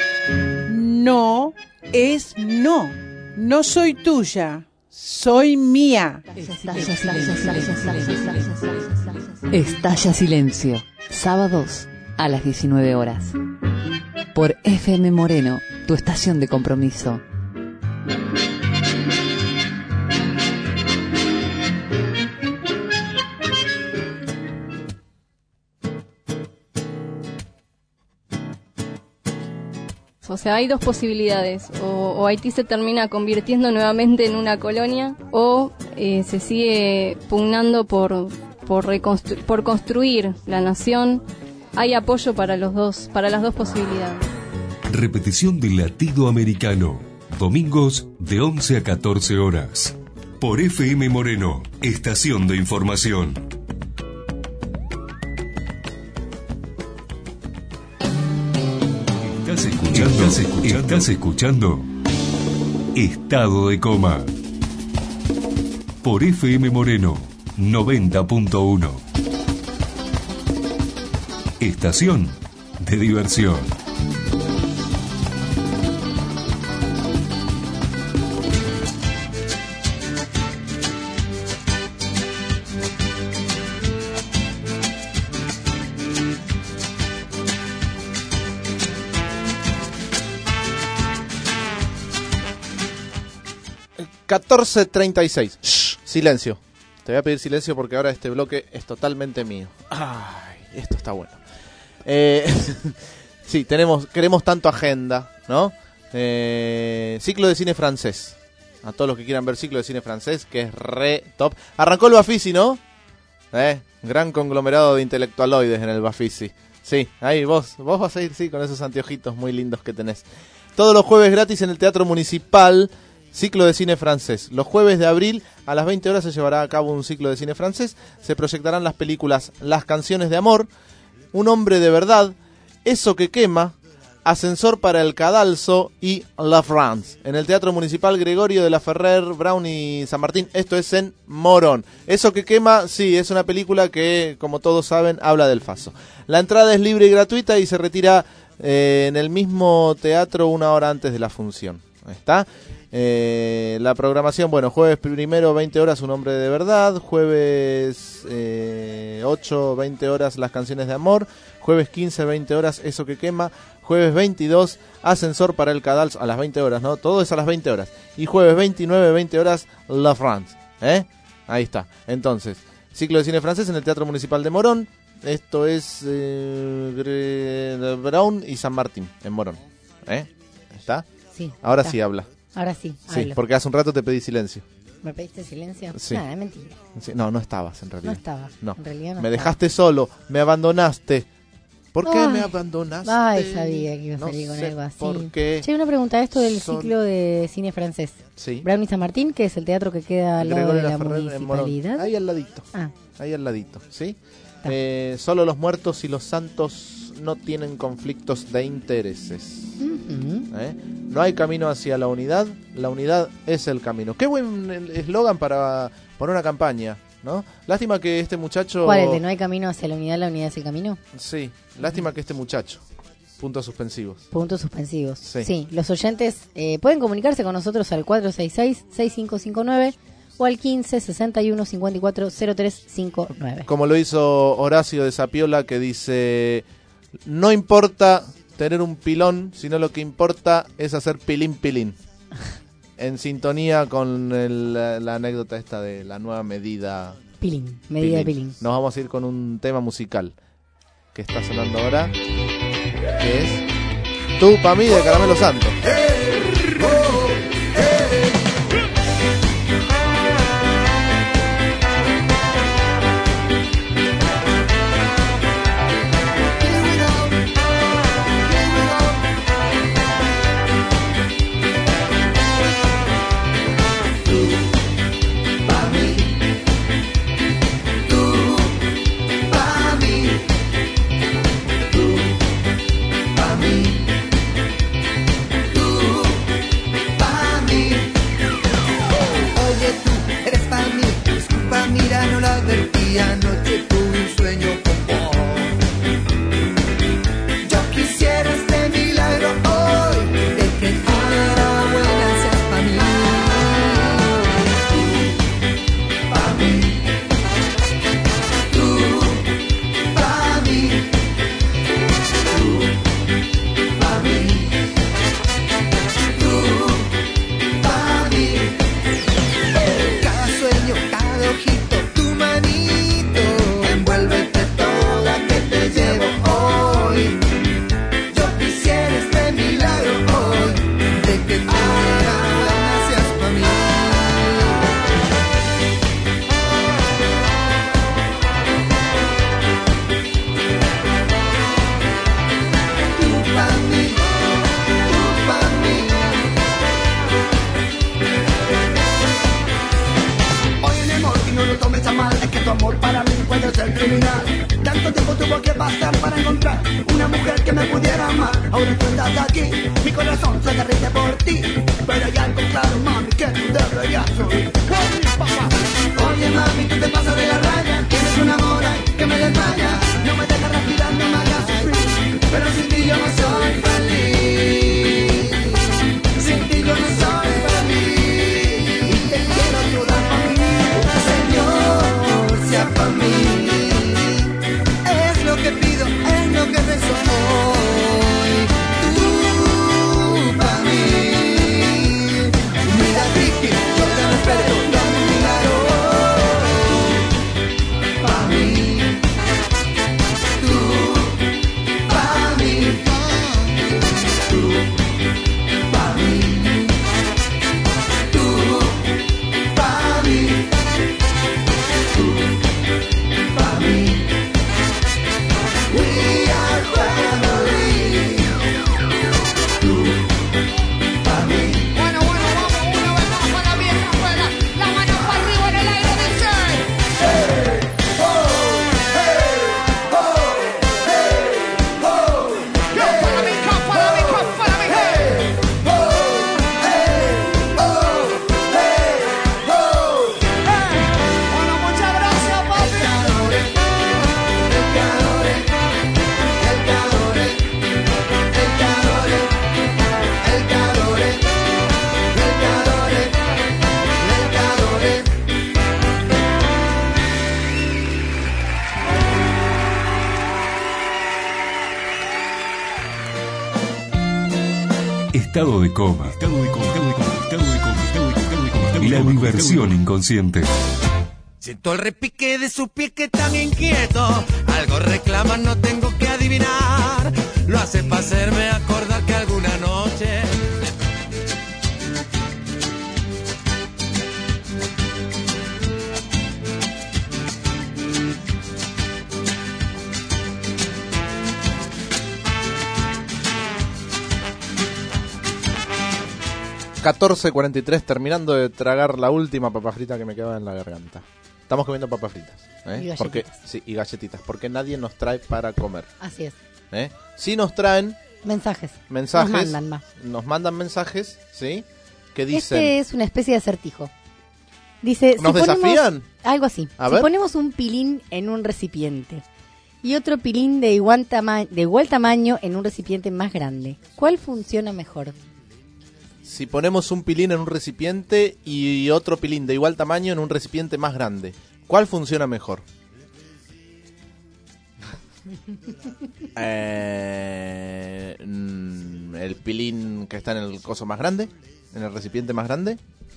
No es no. No soy tuya. Soy mía. Estalla silencio. Estalla silencio. Sábados a las diecinueve horas. Por F M Moreno, tu estación de compromiso. O sea, hay dos posibilidades. O, o Haití se termina convirtiendo nuevamente en una colonia, o eh, se sigue pugnando por por, reconstru- por construir la nación. Hay apoyo para los dos, para las dos posibilidades. Repetición del Latido Americano. Domingos de once a catorce horas. Por F M Moreno, estación de información. Estás escuchando, estás escuchando, estás escuchando Estado de Coma. Por F M Moreno, noventa punto uno. Estación de diversión. catorce treinta y seis. Shh, silencio. Te voy a pedir silencio porque ahora este bloque es totalmente mío. Ay, esto está bueno. Eh, sí, tenemos, queremos tanto agenda, ¿no? Eh, ciclo de cine francés. A todos los que quieran ver ciclo de cine francés, que es re top. Arrancó el Bafisi, ¿no? Eh, gran conglomerado de intelectualoides en el Bafisi. Sí, ahí vos, vos vas a ir, sí, con esos anteojitos muy lindos que tenés. Todos los jueves gratis en el Teatro Municipal. Ciclo de cine francés. Los jueves de abril a las veinte horas se llevará a cabo un ciclo de cine francés. Se proyectarán las películas Las canciones de amor, Un hombre de verdad, Eso que quema, Ascensor para el cadalso y La France. En el Teatro Municipal Gregorio de la Ferrer, Brown y San Martín. Esto es en Morón. Eso que quema, sí, es una película que, como todos saben, habla del Faso. La entrada es libre y gratuita y se retira eh, en el mismo teatro una hora antes de la función. Ahí está. Eh, la programación, bueno, jueves primero, veinte horas, Un hombre de verdad. Jueves eh, ocho, veinte horas, Las canciones de amor. Jueves quince, veinte horas, Eso que quema. Jueves veintidós, Ascensor para el cadalso, a las veinte horas, ¿no? Todo es a las veinte horas. Y jueves veintinueve, veinte horas, La France. ¿Eh? Ahí está. Entonces, ciclo de cine francés en el Teatro Municipal de Morón. Esto es eh, Brown y San Martín, en Morón. ¿Eh? ¿Está? Sí. Ahora está. sí habla. Ahora sí, Sí, hablo. porque hace un rato te pedí silencio. ¿Me pediste silencio? Sí. Nada, es mentira. Sí, no, no estabas en realidad. No estaba. No. En realidad no me estaba. dejaste solo, me abandonaste. ¿Por qué Ay. me abandonaste? Ay, sabía que iba a No salir con sé algo así. por qué. Che, una pregunta, esto del Son- ciclo de cine francés. Sí. Brown y San Martín, que es el teatro que queda al lado Gregorio de la Ferrer en Morón. municipalidad. Ahí al ladito. Ah. Ahí al ladito, ¿sí? Eh, solo los muertos y los santos no tienen conflictos de intereses. Ujú. ¿Eh? No hay camino hacia la unidad, la unidad es el camino. Qué buen eslogan para poner una campaña, ¿no? Lástima que este muchacho... ¿Cuál? ¿El de no hay camino hacia la unidad, la unidad es el camino? Sí, lástima que este muchacho. Puntos suspensivos. Puntos suspensivos. Sí. Sí, los oyentes eh, pueden comunicarse con nosotros al cuatro seis seis, seis cinco cinco nueve o al quince, sesenta y uno, cincuenta y cuatro, cero tres cincuenta y nueve. Como lo hizo Horacio de Sapiola, que dice: no importa tener un pilón, sino lo que importa es hacer pilín pilín. En sintonía con el, la, la anécdota esta de la nueva medida Pilín, medida de pilín. Nos vamos a ir con un tema musical que está sonando ahora, que es Tú pa' mí de Caramelo Santo. Anoche tuve un sueño con vos. Yo quisiera este milagro hoy de que tú la buena seas pa' mí. Tú, pa' mí. Tú, pa' mí. Tú, pa' mí. Tú, pa' mí. Cada sueño, cada ojito, tu manito. Envuélvete toda que te llevo hoy. Yo quisiera este milagro hoy de que tú seas para mí. Tú para mí, tú para mí. Oye, mi amor, y no lo tomes a mal, es que tu amor para mí puede ser criminal. Tanto tiempo tuvo que pasar para encontrar una mujer que me pudiera amar. Ahora tú estás aquí, mi corazón se derrite por ti. Pero hay algo claro, mami, que tú deberías oír. Oye, mami, tú te pasas de la raya. Tienes un amor ahí que me desmaya. No me dejas respirar, no me hagas sufrir. Pero sin ti yo no soy feliz. Sin ti yo no soy feliz. Y te quiero toda para mí. Señor, sea para mí. Es lo que pido, es lo que rezo hoy. Tú para mí. Mira, Ricky, yo te lo espero, dame un milagro. Pa' mí. Tú pa' mí. Tú pa' mí. Tú pa' mí. Tú pa' mí. We are family. Tú pa' mí. Bueno, bueno, vamos una vez más para la vieja escuela. La mano para arriba en el aire, dice. Hey, oh, hey, oh, hey, oh. Yo, follow me, come, follow me, come, follow me, hey. Oh, hey, oh, hey, oh. Hey. Bueno, muchas gracias, papi. El calor, el calor, el calor, el calor, el calor, el calor, el calor. Estado de coma. Estado de coma. Estado de coma. Estado de coma. Estado de coma. Estado de coma. La diversión inconsciente. Siento el repique de sus pies que están inquietos. Algo reclaman, no tengo que adivinar. Lo hace para hacerme acordar que alguna noche. catorce cuarenta y tres, terminando de tragar la última papa frita que me quedaba en la garganta. Estamos comiendo papas fritas, ¿eh? Y galletitas. Porque, sí, y galletitas, porque nadie nos trae para comer. Así es. ¿eh? Sí nos traen mensajes. mensajes. Nos mandan más. Nos mandan mensajes, ¿sí? Que dicen... Este es una especie de acertijo. Dice, ¿Nos si ponemos- desafían? Algo así. A si ver. ponemos un pilín en un recipiente y otro pilín de igual, tama- de igual tamaño en un recipiente más grande, ¿cuál funciona mejor? Si ponemos un pilín en un recipiente y otro pilín de igual tamaño en un recipiente más grande, ¿cuál funciona mejor? Eh, mm, ¿El pilín que está en el coso más grande? ¿En el recipiente más grande?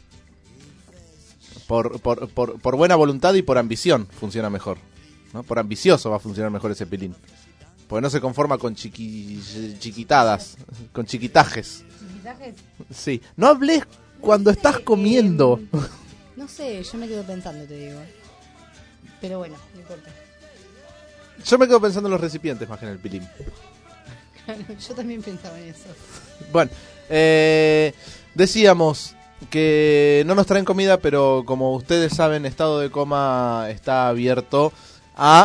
Por, por, por, por buena voluntad y por ambición funciona mejor, ¿no? Por ambicioso va a funcionar mejor ese pilín. Porque no se conforma con chiqui, chiquitadas, con chiquitajes. ¿Mensajes? Sí. No hables cuando estás comiendo. No sé, yo me quedo pensando, te digo. Pero bueno, no importa. Yo me quedo pensando en los recipientes más que en el pilín. Yo también pensaba en eso. Bueno, eh, decíamos que no nos traen comida, pero como ustedes saben, Estado de Coma está abierto a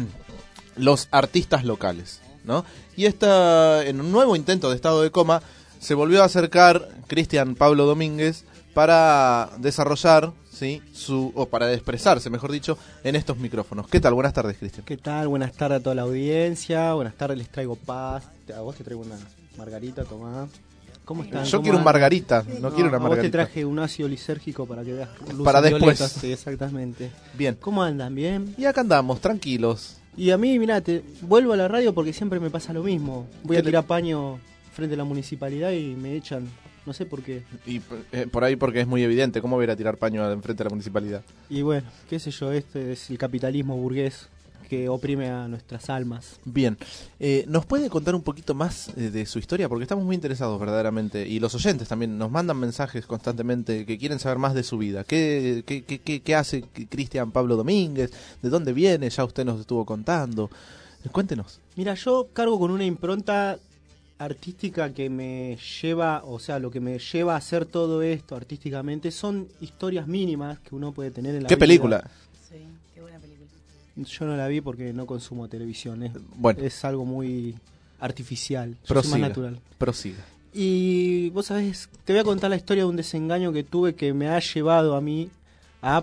los artistas locales, ¿no? Y esta, en un nuevo intento de Estado de Coma, se volvió a acercar Cristian Pablo Domínguez para desarrollar, ¿sí? Su, o para expresarse, mejor dicho, en estos micrófonos. ¿Qué tal? Buenas tardes, Cristian. ¿Qué tal? Buenas tardes a toda la audiencia. Buenas tardes, les traigo paz. A vos te traigo una margarita, tomá. ¿Cómo están? Yo ¿Cómo quiero un andan? margarita, no quiero una A vos margarita. te traje un ácido lisérgico para que veas luces Para después. violetas. Sí, exactamente. Bien. ¿Cómo andan? ¿Bien? Y acá andamos, tranquilos. Y a mí, mirá, te vuelvo a la radio porque siempre me pasa lo mismo. Voy a ¿Qué le- tirar paño frente a la municipalidad y me echan. No sé por qué. Y eh, por ahí porque es muy evidente, ¿cómo voy a ir a tirar paño enfrente de la municipalidad? Y bueno, qué sé yo, este es el capitalismo burgués que oprime a nuestras almas. Bien, eh, ¿nos puede contar un poquito más eh, de su historia? Porque estamos muy interesados verdaderamente, y los oyentes también nos mandan mensajes constantemente que quieren saber más de su vida. ¿Qué, qué, qué, qué, qué hace Cristian Pablo Domínguez? ¿De dónde viene? Ya usted nos estuvo contando. Eh, Cuéntenos. Mira, yo cargo con una impronta artística que me lleva, o sea, lo que me lleva a hacer todo esto artísticamente son historias mínimas que uno puede tener en la ¿Qué vida. película? Sí, qué buena película. Yo no la vi porque no consumo televisión, es, Bueno. es algo muy artificial, yo soy Prosiga, más natural. prosiga. Y vos sabés, te voy a contar la historia de un desengaño que tuve que me ha llevado a mí a,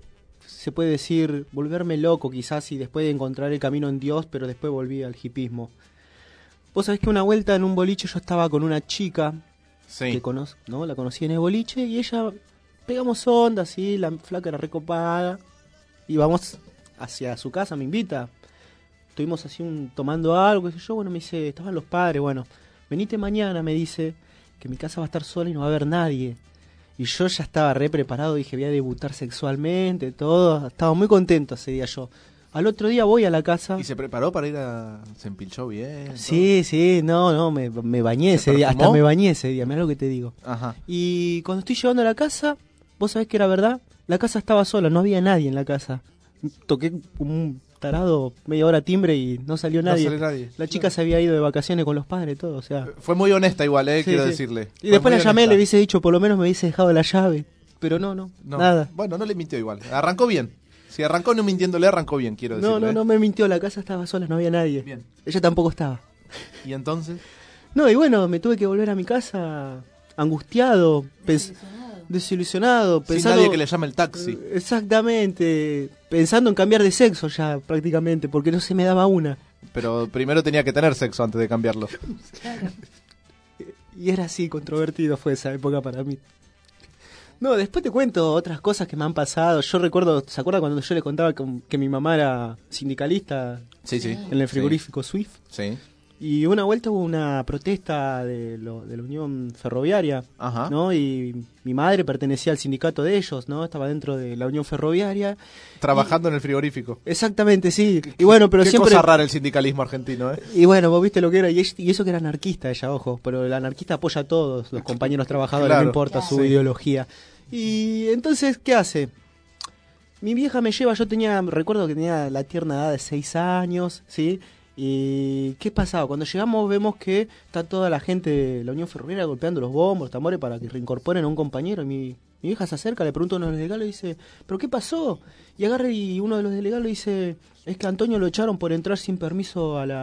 se puede decir, volverme loco quizás y después de encontrar el camino en Dios, pero después volví al hipismo. Vos sabés que una vuelta en un boliche yo estaba con una chica Sí. que cono ¿no? La conocí en el boliche y ella, pegamos onda, así, la flaca era recopada y vamos hacia su casa, me invita. Estuvimos así un, tomando algo, qué sé yo, bueno, me dice, estaban los padres, bueno, venite mañana, me dice, que mi casa va a estar sola y no va a haber nadie. Y yo ya estaba re preparado, dije, voy a debutar sexualmente, todo, estaba muy contento ese día yo. Al otro día voy a la casa. ¿Y se preparó para ir a... se empilchó bien? Sí, sí, no, no, me, me bañé ese día, perfumó? hasta me bañé ese día, mirá lo que te digo. Ajá. Y cuando estoy llegando a la casa, vos sabés que era verdad, la casa estaba sola, no había nadie en la casa. Toqué como un tarado media hora timbre y no salió No nadie. salió nadie. La chica se había ido de vacaciones con los padres, todo, o sea. Fue muy honesta igual, eh, Sí, quiero sí. decirle. Y Fue después muy la llamé, honesta. le hubiese dicho, por lo menos me hubiese dejado la llave. Pero no, no, No. nada. Bueno, no le mintió igual. Arrancó bien. Si arrancó no mintiéndole, arrancó bien, quiero decirle. No, no, eh. no me mintió, la casa estaba sola, no había nadie. Bien. Ella tampoco estaba. ¿Y entonces? No, y bueno, me tuve que volver a mi casa angustiado, pens- desilusionado, Sin pensando... nadie que le llame el taxi. Exactamente, pensando en cambiar de sexo ya prácticamente, porque no se me daba una. Pero primero tenía que tener sexo antes de cambiarlo. Y era así, controvertido fue esa época para mí. No, después te cuento otras cosas que me han pasado. Yo recuerdo, ¿se acuerda cuando yo le contaba que, que mi mamá era sindicalista? Sí, sí. En el frigorífico Swift. Sí. Y una vuelta hubo una protesta de, lo, de la Unión Ferroviaria, Ajá. ¿no? Y mi madre pertenecía al sindicato de ellos, ¿no? Estaba dentro de la Unión Ferroviaria. Trabajando en el frigorífico. Exactamente, sí. Y bueno, pero Qué siempre... cosa rara el sindicalismo argentino, ¿eh? Y bueno, vos viste lo que era, y, es- y eso que era anarquista ella, ojo, pero el anarquista apoya a todos los compañeros trabajadores, Claro, no importa claro. su Sí. ideología. Y entonces, ¿qué hace? Mi vieja me lleva, yo tenía, recuerdo que tenía la tierna edad de seis años, ¿sí? Y ¿qué pasaba? Cuando llegamos vemos que está toda la gente de la Unión Ferroviaria golpeando los bombos, los tambores para que reincorporen a un compañero. Y mi, mi vieja se acerca, le pregunta a uno de los delegados y dice, ¿pero qué pasó? Y agarra y uno de los delegados le dice, es que a Antonio lo echaron por entrar sin permiso a la,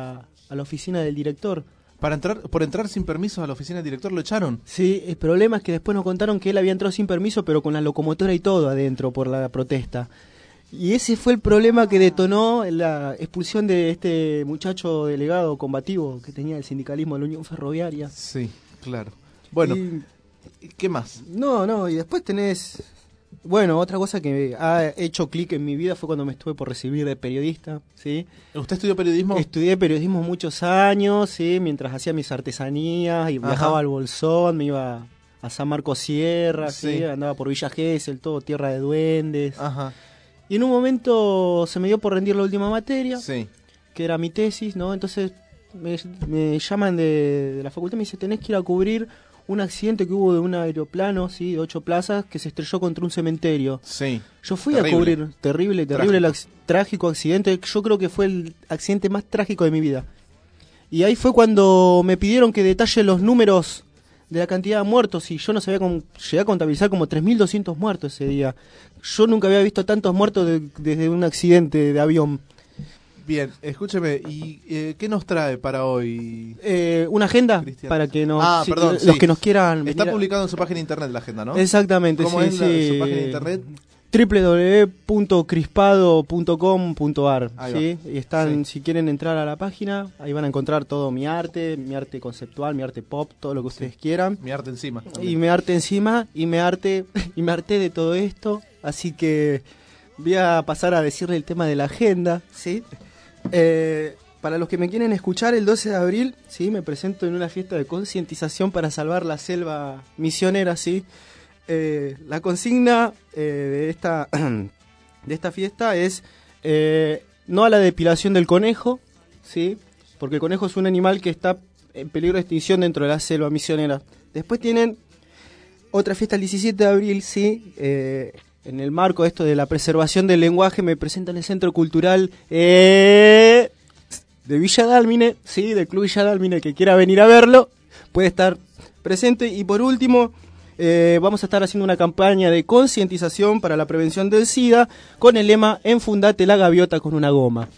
a la oficina del director. Para entrar, por entrar sin permiso a la oficina del director lo echaron. Sí, el problema es que después nos contaron que él había entrado sin permiso, pero con la locomotora y todo adentro por la protesta. Y ese fue el problema que detonó la expulsión de este muchacho delegado combativo que tenía el sindicalismo de la Unión Ferroviaria. Sí, claro. Bueno, y, ¿qué más? No, no, y después tenés... Bueno, otra cosa que ha hecho clic en mi vida fue cuando me estuve por recibir de periodista, ¿sí? ¿Usted estudió periodismo? Estudié periodismo muchos años, ¿sí? Mientras hacía mis artesanías y Ajá. viajaba al Bolsón, me iba a San Marcos Sierra, ¿sí? Sí. Andaba por Villa Gesell, todo tierra de duendes. Ajá. Y en un momento se me dio por rendir la última materia, Sí. que era mi tesis, ¿no? Entonces me, me llaman de, de la facultad y me dicen, tenés que ir a cubrir un accidente que hubo de un aeroplano, sí, de ocho plazas, que se estrelló contra un cementerio. Sí. Yo fui Terrible. a cubrir, terrible, terrible, Trágico. el ac- trágico accidente. Yo creo que fue el accidente más trágico de mi vida. Y ahí fue cuando me pidieron que detalle los números de la cantidad de muertos. Y yo no sabía cómo, llegué a contabilizar como tres mil doscientos muertos ese día. Yo nunca había visto tantos muertos de- desde un accidente de avión. Bien, escúcheme, ¿y eh, qué nos trae para hoy? Eh, una agenda Cristian? para que nos, Ah, si- perdón, los sí. que nos quieran Está venir a- publicado en su página de internet la agenda, ¿no? Exactamente, ¿Cómo sí, es la- sí. su página de internet? doble u doble u doble u punto crispado punto com punto a r, Ahí ¿sí? Y están, si quieren entrar a la página, ahí van a encontrar todo mi arte, mi arte conceptual, mi arte pop, todo lo que ustedes quieran. Mi arte encima. Y me arte encima, y me arte, y me harté de todo esto, así que voy a pasar a decirle el tema de la agenda, ¿sí? Eh, para los que me quieren escuchar, el doce de abril, ¿sí? Me presento en una fiesta de concientización para salvar la selva misionera, ¿sí? Eh, la consigna eh, de esta de esta fiesta es eh, no a la depilación del conejo, ¿sí? Porque el conejo es un animal que está en peligro de extinción dentro de la selva misionera. Después tienen otra fiesta el diecisiete de abril, ¿sí? Eh, en el marco de esto de la preservación del lenguaje me presentan el Centro Cultural eh, de Villa Dálmine, ¿sí? Del Club Villa Dálmine, que quiera venir a verlo puede estar presente. Y por último, eh, vamos a estar haciendo una campaña de concientización para la prevención del SIDA con el lema Enfundate la gaviota con una goma.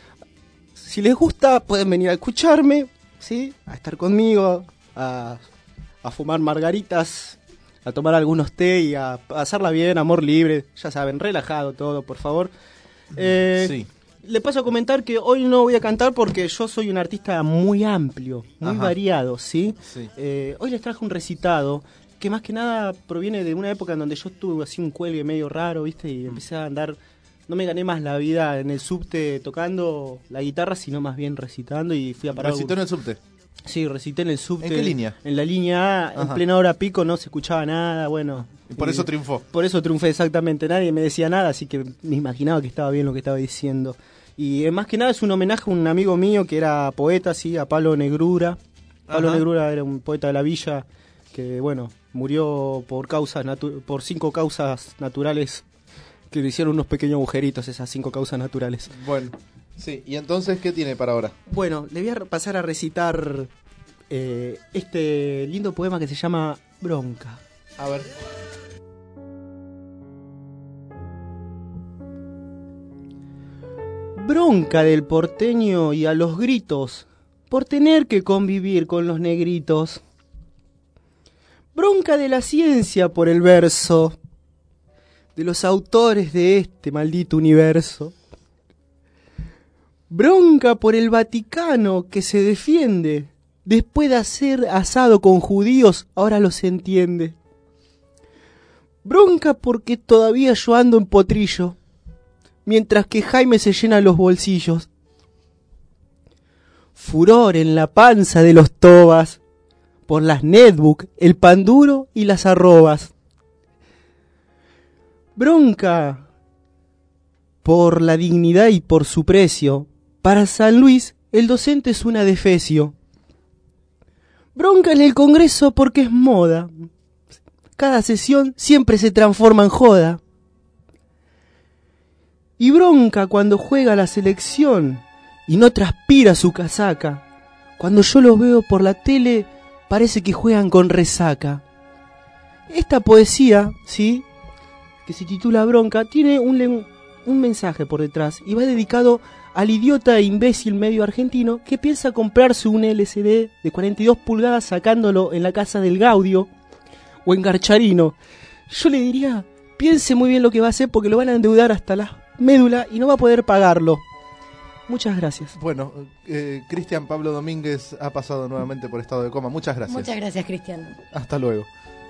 Si les gusta, pueden venir a escucharme, ¿sí? A estar conmigo, a, a fumar margaritas, a tomar algunos té y a pasarla bien, amor libre, ya saben, relajado todo, por favor. Eh, Sí. Le paso a comentar que hoy no voy a cantar porque yo soy un artista muy amplio, muy Ajá. variado, ¿sí? Sí. Eh, hoy les traje un recitado que más que nada proviene de una época en donde yo tuve así un cuelgue medio raro, ¿viste? Y empecé a andar, no me gané más la vida en el subte tocando la guitarra, sino más bien recitando y fui a parar. ¿Recitó en el subte? Sí, recité en el subte. ¿En qué línea? En la línea A, en Ajá. plena hora pico no se escuchaba nada, bueno. Y por eso triunfó. Por eso triunfé, exactamente. Nadie me decía nada, así que me imaginaba que estaba bien lo que estaba diciendo. Y eh, más que nada es un homenaje a un amigo mío que era poeta, sí, a Pablo Negrura. Pablo Ajá. Negrura era un poeta de la villa que, bueno, murió por causas natu- por cinco causas naturales que le hicieron unos pequeños agujeritos, esas cinco causas naturales. Bueno, sí. ¿Y entonces qué tiene para ahora? Bueno, le voy a pasar a recitar eh, este lindo poema que se llama Bronca. A ver. Bronca del porteño y a los gritos por tener que convivir con los negritos. Bronca de la ciencia por el verso de los autores de este maldito universo. Bronca por el Vaticano que se defiende después de hacer asado con judíos, ahora los entiende. Bronca porque todavía yo ando en potrillo, mientras que Jaime se llena los bolsillos. Furor en la panza de los tobas, por las netbook, el pan duro y las arrobas. Bronca por la dignidad y por su precio. Para San Luis, el docente es un adefesio. Bronca en el Congreso porque es moda. Cada sesión siempre se transforma en joda. Y bronca cuando juega la selección y no transpira su casaca. Cuando yo los veo por la tele, parece que juegan con resaca. Esta poesía, ¿sí?, que se titula Bronca, tiene un, un mensaje por detrás y va dedicado al idiota e imbécil medio argentino que piensa comprarse un L C D de cuarenta y dos pulgadas sacándolo en la casa del Gaudio o en Garcharino. Yo le diría, piense muy bien lo que va a hacer porque lo van a endeudar hasta la médula y no va a poder pagarlo. Muchas gracias. Bueno, eh, Cristian Pablo Domínguez ha pasado nuevamente por estado de coma. Muchas gracias. Muchas gracias, Cristian. Hasta luego.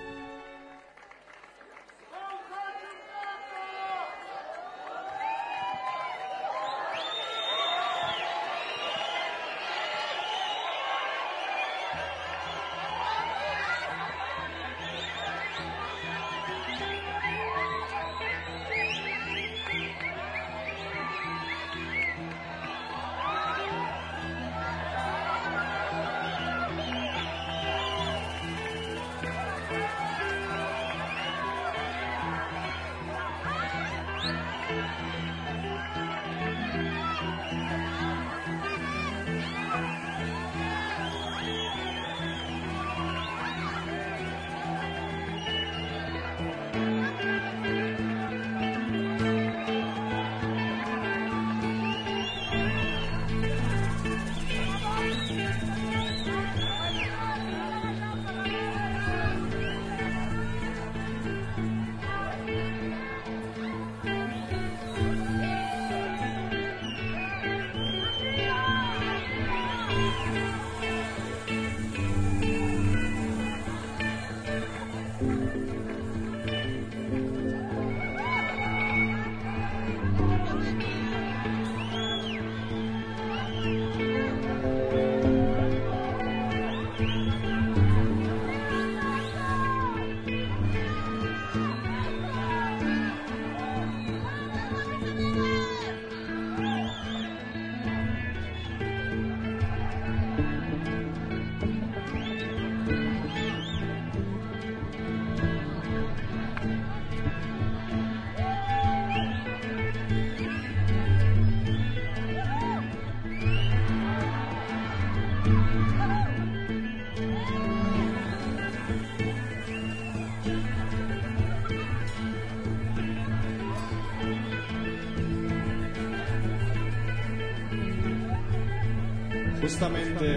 Justamente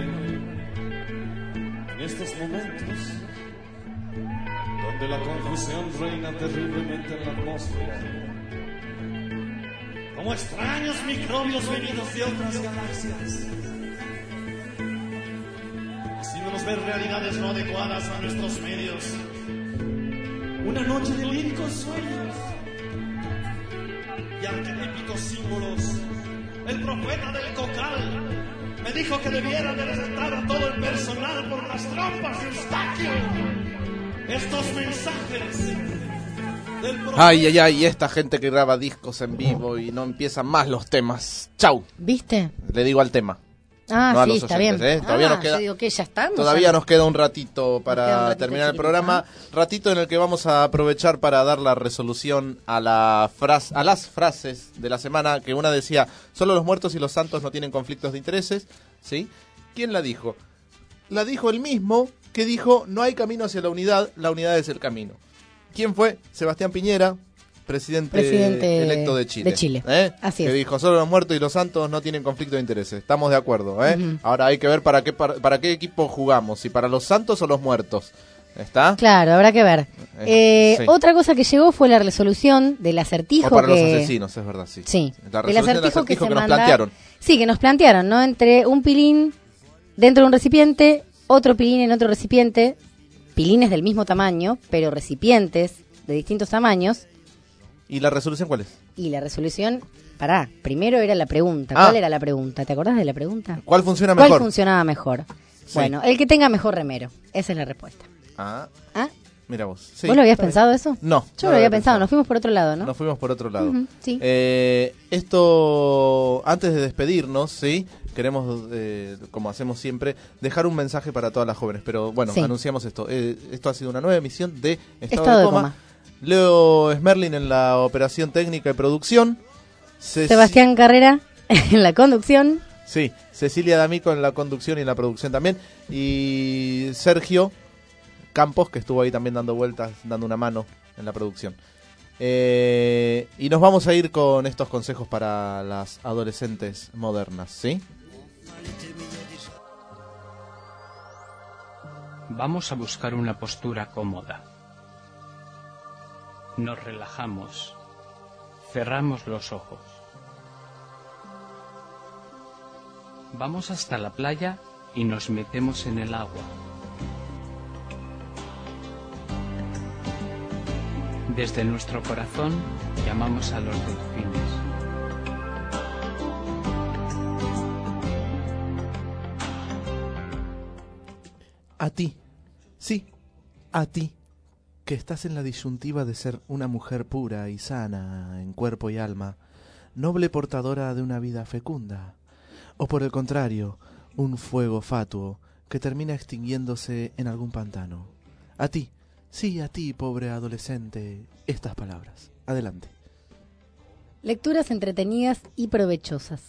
en estos momentos donde la confusión reina terriblemente en la atmósfera, como extraños microbios venidos de otras galaxias, haciéndonos ver realidades no adecuadas a nuestros medios, una noche de líricos sueños y arquetípicos símbolos. El profeta del Cocal me dijo que debiera de desertar a todo el personal por las trompas de Eustaquio. Estos mensajes del profeta... Ay, ay, ay, esta gente que graba discos en vivo y no empiezan más los temas. Chau. ¿Viste? Le digo al tema. Ah, no a sí, los está oyentes, bien. ¿eh? Todavía ah, nos queda, yo digo que ya estamos. todavía ya. nos queda un ratito para queda un ratito terminar el chiquitito, programa. Ratito en el que vamos a aprovechar para dar la resolución a, la frase, a las frases de la semana. Que una decía, solo los muertos y los santos no tienen conflictos de intereses. ¿Sí? ¿Quién la dijo? La dijo el mismo que dijo, no hay camino hacia la unidad, la unidad es el camino. ¿Quién fue? Sebastián Piñera, presidente, Presidente electo de Chile. de Chile. ¿Eh? Así que es. dijo, solo los muertos y los santos no tienen conflicto de intereses. Estamos de acuerdo. ¿eh? Ujú. Ahora hay que ver para qué, para, para qué equipo jugamos, si para los santos o los muertos. ¿Está? Claro, habrá que ver. Eh, Eh, sí. Otra cosa que llegó fue la resolución del acertijo O para que... los asesinos, es verdad, sí. Sí, La del resolución del acertijo que, acertijo se que nos manda- plantearon. Sí, que nos plantearon, ¿no? Entre un pilín dentro de un recipiente, otro pilín en otro recipiente, pilines del mismo tamaño, pero recipientes de distintos tamaños, ¿Y la resolución cuál es? y la resolución... Pará, primero era la pregunta. Ah. ¿Cuál era la pregunta? ¿Te acordás de la pregunta? ¿Cuál funciona ¿Cuál mejor? funcionaba mejor? Sí. Bueno, el que tenga mejor remero. Esa es la respuesta. Ah. ¿Ah? Mira vos. Sí, ¿Vos lo habías está bien. pensado eso? No. Yo no lo había pensado, nos fuimos por otro lado, ¿no? Nos fuimos por otro lado. Ujú, sí. Eh, esto, antes de despedirnos, ¿sí? Queremos, eh, como hacemos siempre, dejar un mensaje para todas las jóvenes. Pero bueno, Sí. anunciamos esto. Eh, esto ha sido una nueva emisión de Estado, Estado de, de coma. Coma. Leo Smerlin en la operación técnica y producción. Ceci- Sebastián Carrera en la conducción. Sí, Cecilia D'Amico en la conducción y en la producción también. Y Sergio Campos, que estuvo ahí también dando vueltas, dando una mano en la producción. Eh, y nos vamos a ir con estos consejos para las adolescentes modernas, ¿sí? Vamos a buscar una postura cómoda. Nos relajamos. Cerramos los ojos. Vamos hasta la playa y nos metemos en el agua. Desde nuestro corazón llamamos a los delfines. A ti, sí, a ti, que estás en la disyuntiva de ser una mujer pura y sana en cuerpo y alma, noble portadora de una vida fecunda, o por el contrario, un fuego fatuo que termina extinguiéndose en algún pantano. A ti, sí, a ti, pobre adolescente, estas palabras. Adelante. Lecturas entretenidas y provechosas.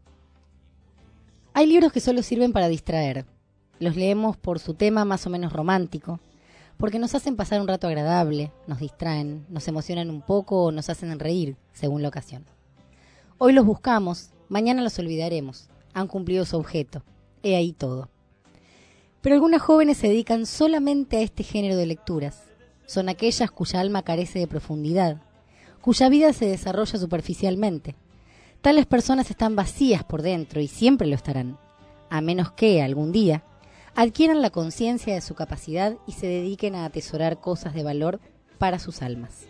Hay libros que solo sirven para distraer. Los leemos por su tema más o menos romántico, porque nos hacen pasar un rato agradable, nos distraen, nos emocionan un poco o nos hacen reír, según la ocasión. Hoy los buscamos, mañana los olvidaremos, han cumplido su objeto, he ahí todo. Pero algunas jóvenes se dedican solamente a este género de lecturas. Son aquellas cuya alma carece de profundidad, cuya vida se desarrolla superficialmente. Tales personas están vacías por dentro y siempre lo estarán, a menos que, algún día, adquieran la conciencia de su capacidad y se dediquen a atesorar cosas de valor para sus almas.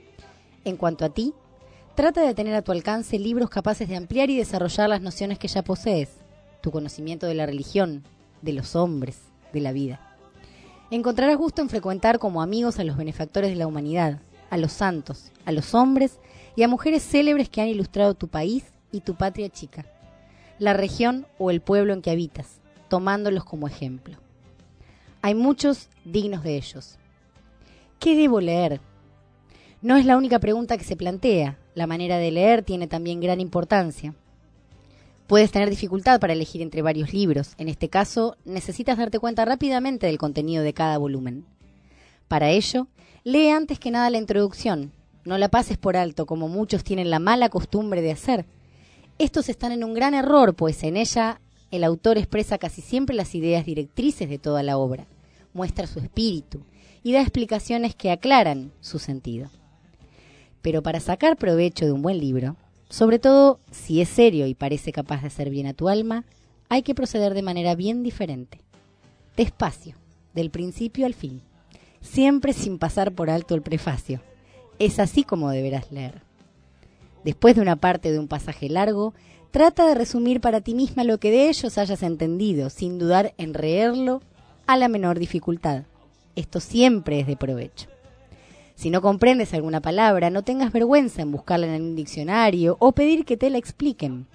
En cuanto a ti, trata de tener a tu alcance libros capaces de ampliar y desarrollar las nociones que ya posees, tu conocimiento de la religión, de los hombres, de la vida. Encontrarás gusto en frecuentar como amigos a los benefactores de la humanidad, a los santos, a los hombres y a mujeres célebres que han ilustrado tu país y tu patria chica, la región o el pueblo en que habitas, tomándolos como ejemplo. Hay muchos dignos de ellos. ¿Qué debo leer? No es la única pregunta que se plantea. La manera de leer tiene también gran importancia. Puedes tener dificultad para elegir entre varios libros. En este caso, necesitas darte cuenta rápidamente del contenido de cada volumen. Para ello, lee antes que nada la introducción. No la pases por alto, como muchos tienen la mala costumbre de hacer. Estos están en un gran error, pues en ella el autor expresa casi siempre las ideas directrices de toda la obra, muestra su espíritu y da explicaciones que aclaran su sentido. Pero para sacar provecho de un buen libro, sobre todo si es serio y parece capaz de hacer bien a tu alma, hay que proceder de manera bien diferente. Despacio, del principio al fin, siempre sin pasar por alto el prefacio. Es así como deberás leer. Después de una parte de un pasaje largo, trata de resumir para ti misma lo que de ellos hayas entendido, sin dudar en leerlo a la menor dificultad. Esto siempre es de provecho. Si no comprendes alguna palabra, no tengas vergüenza en buscarla en un diccionario o pedir que te la expliquen.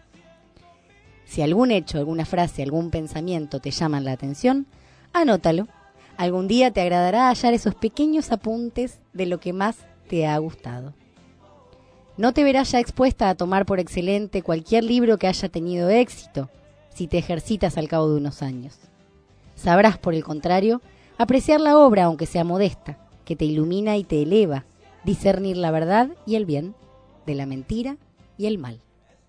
Si algún hecho, alguna frase, algún pensamiento te llaman la atención, anótalo. Algún día te agradará hallar esos pequeños apuntes de lo que más te ha gustado. No te verás ya expuesta a tomar por excelente cualquier libro que haya tenido éxito si te ejercitas al cabo de unos años. Sabrás, por el contrario, apreciar la obra, aunque sea modesta, que te ilumina y te eleva, discernir la verdad y el bien, de la mentira y el mal.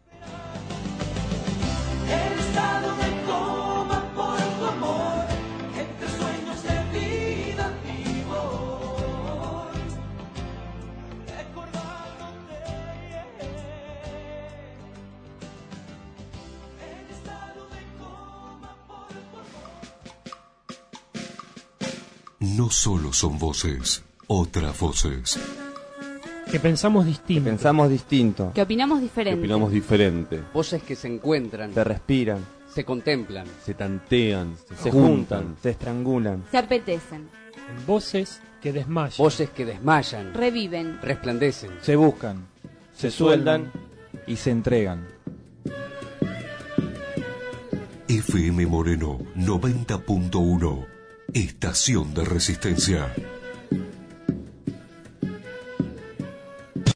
El estado de coma por tu amor, entre sueños de vida y voy, recordándote. El estado de coma por tu amor. No solo son voces, otras voces. Que pensamos distinto. Que pensamos distinto. Que opinamos diferente. Que opinamos diferente. Voces que se encuentran. Se respiran. Se contemplan. Se tantean. Se, se juntan, juntan. Se estrangulan. Se apetecen. Voces que desmayan. Voces que desmayan. Reviven. Resplandecen. Se buscan. Se, se sueldan. Y se entregan. F M Moreno noventa punto uno. Estación de Resistencia.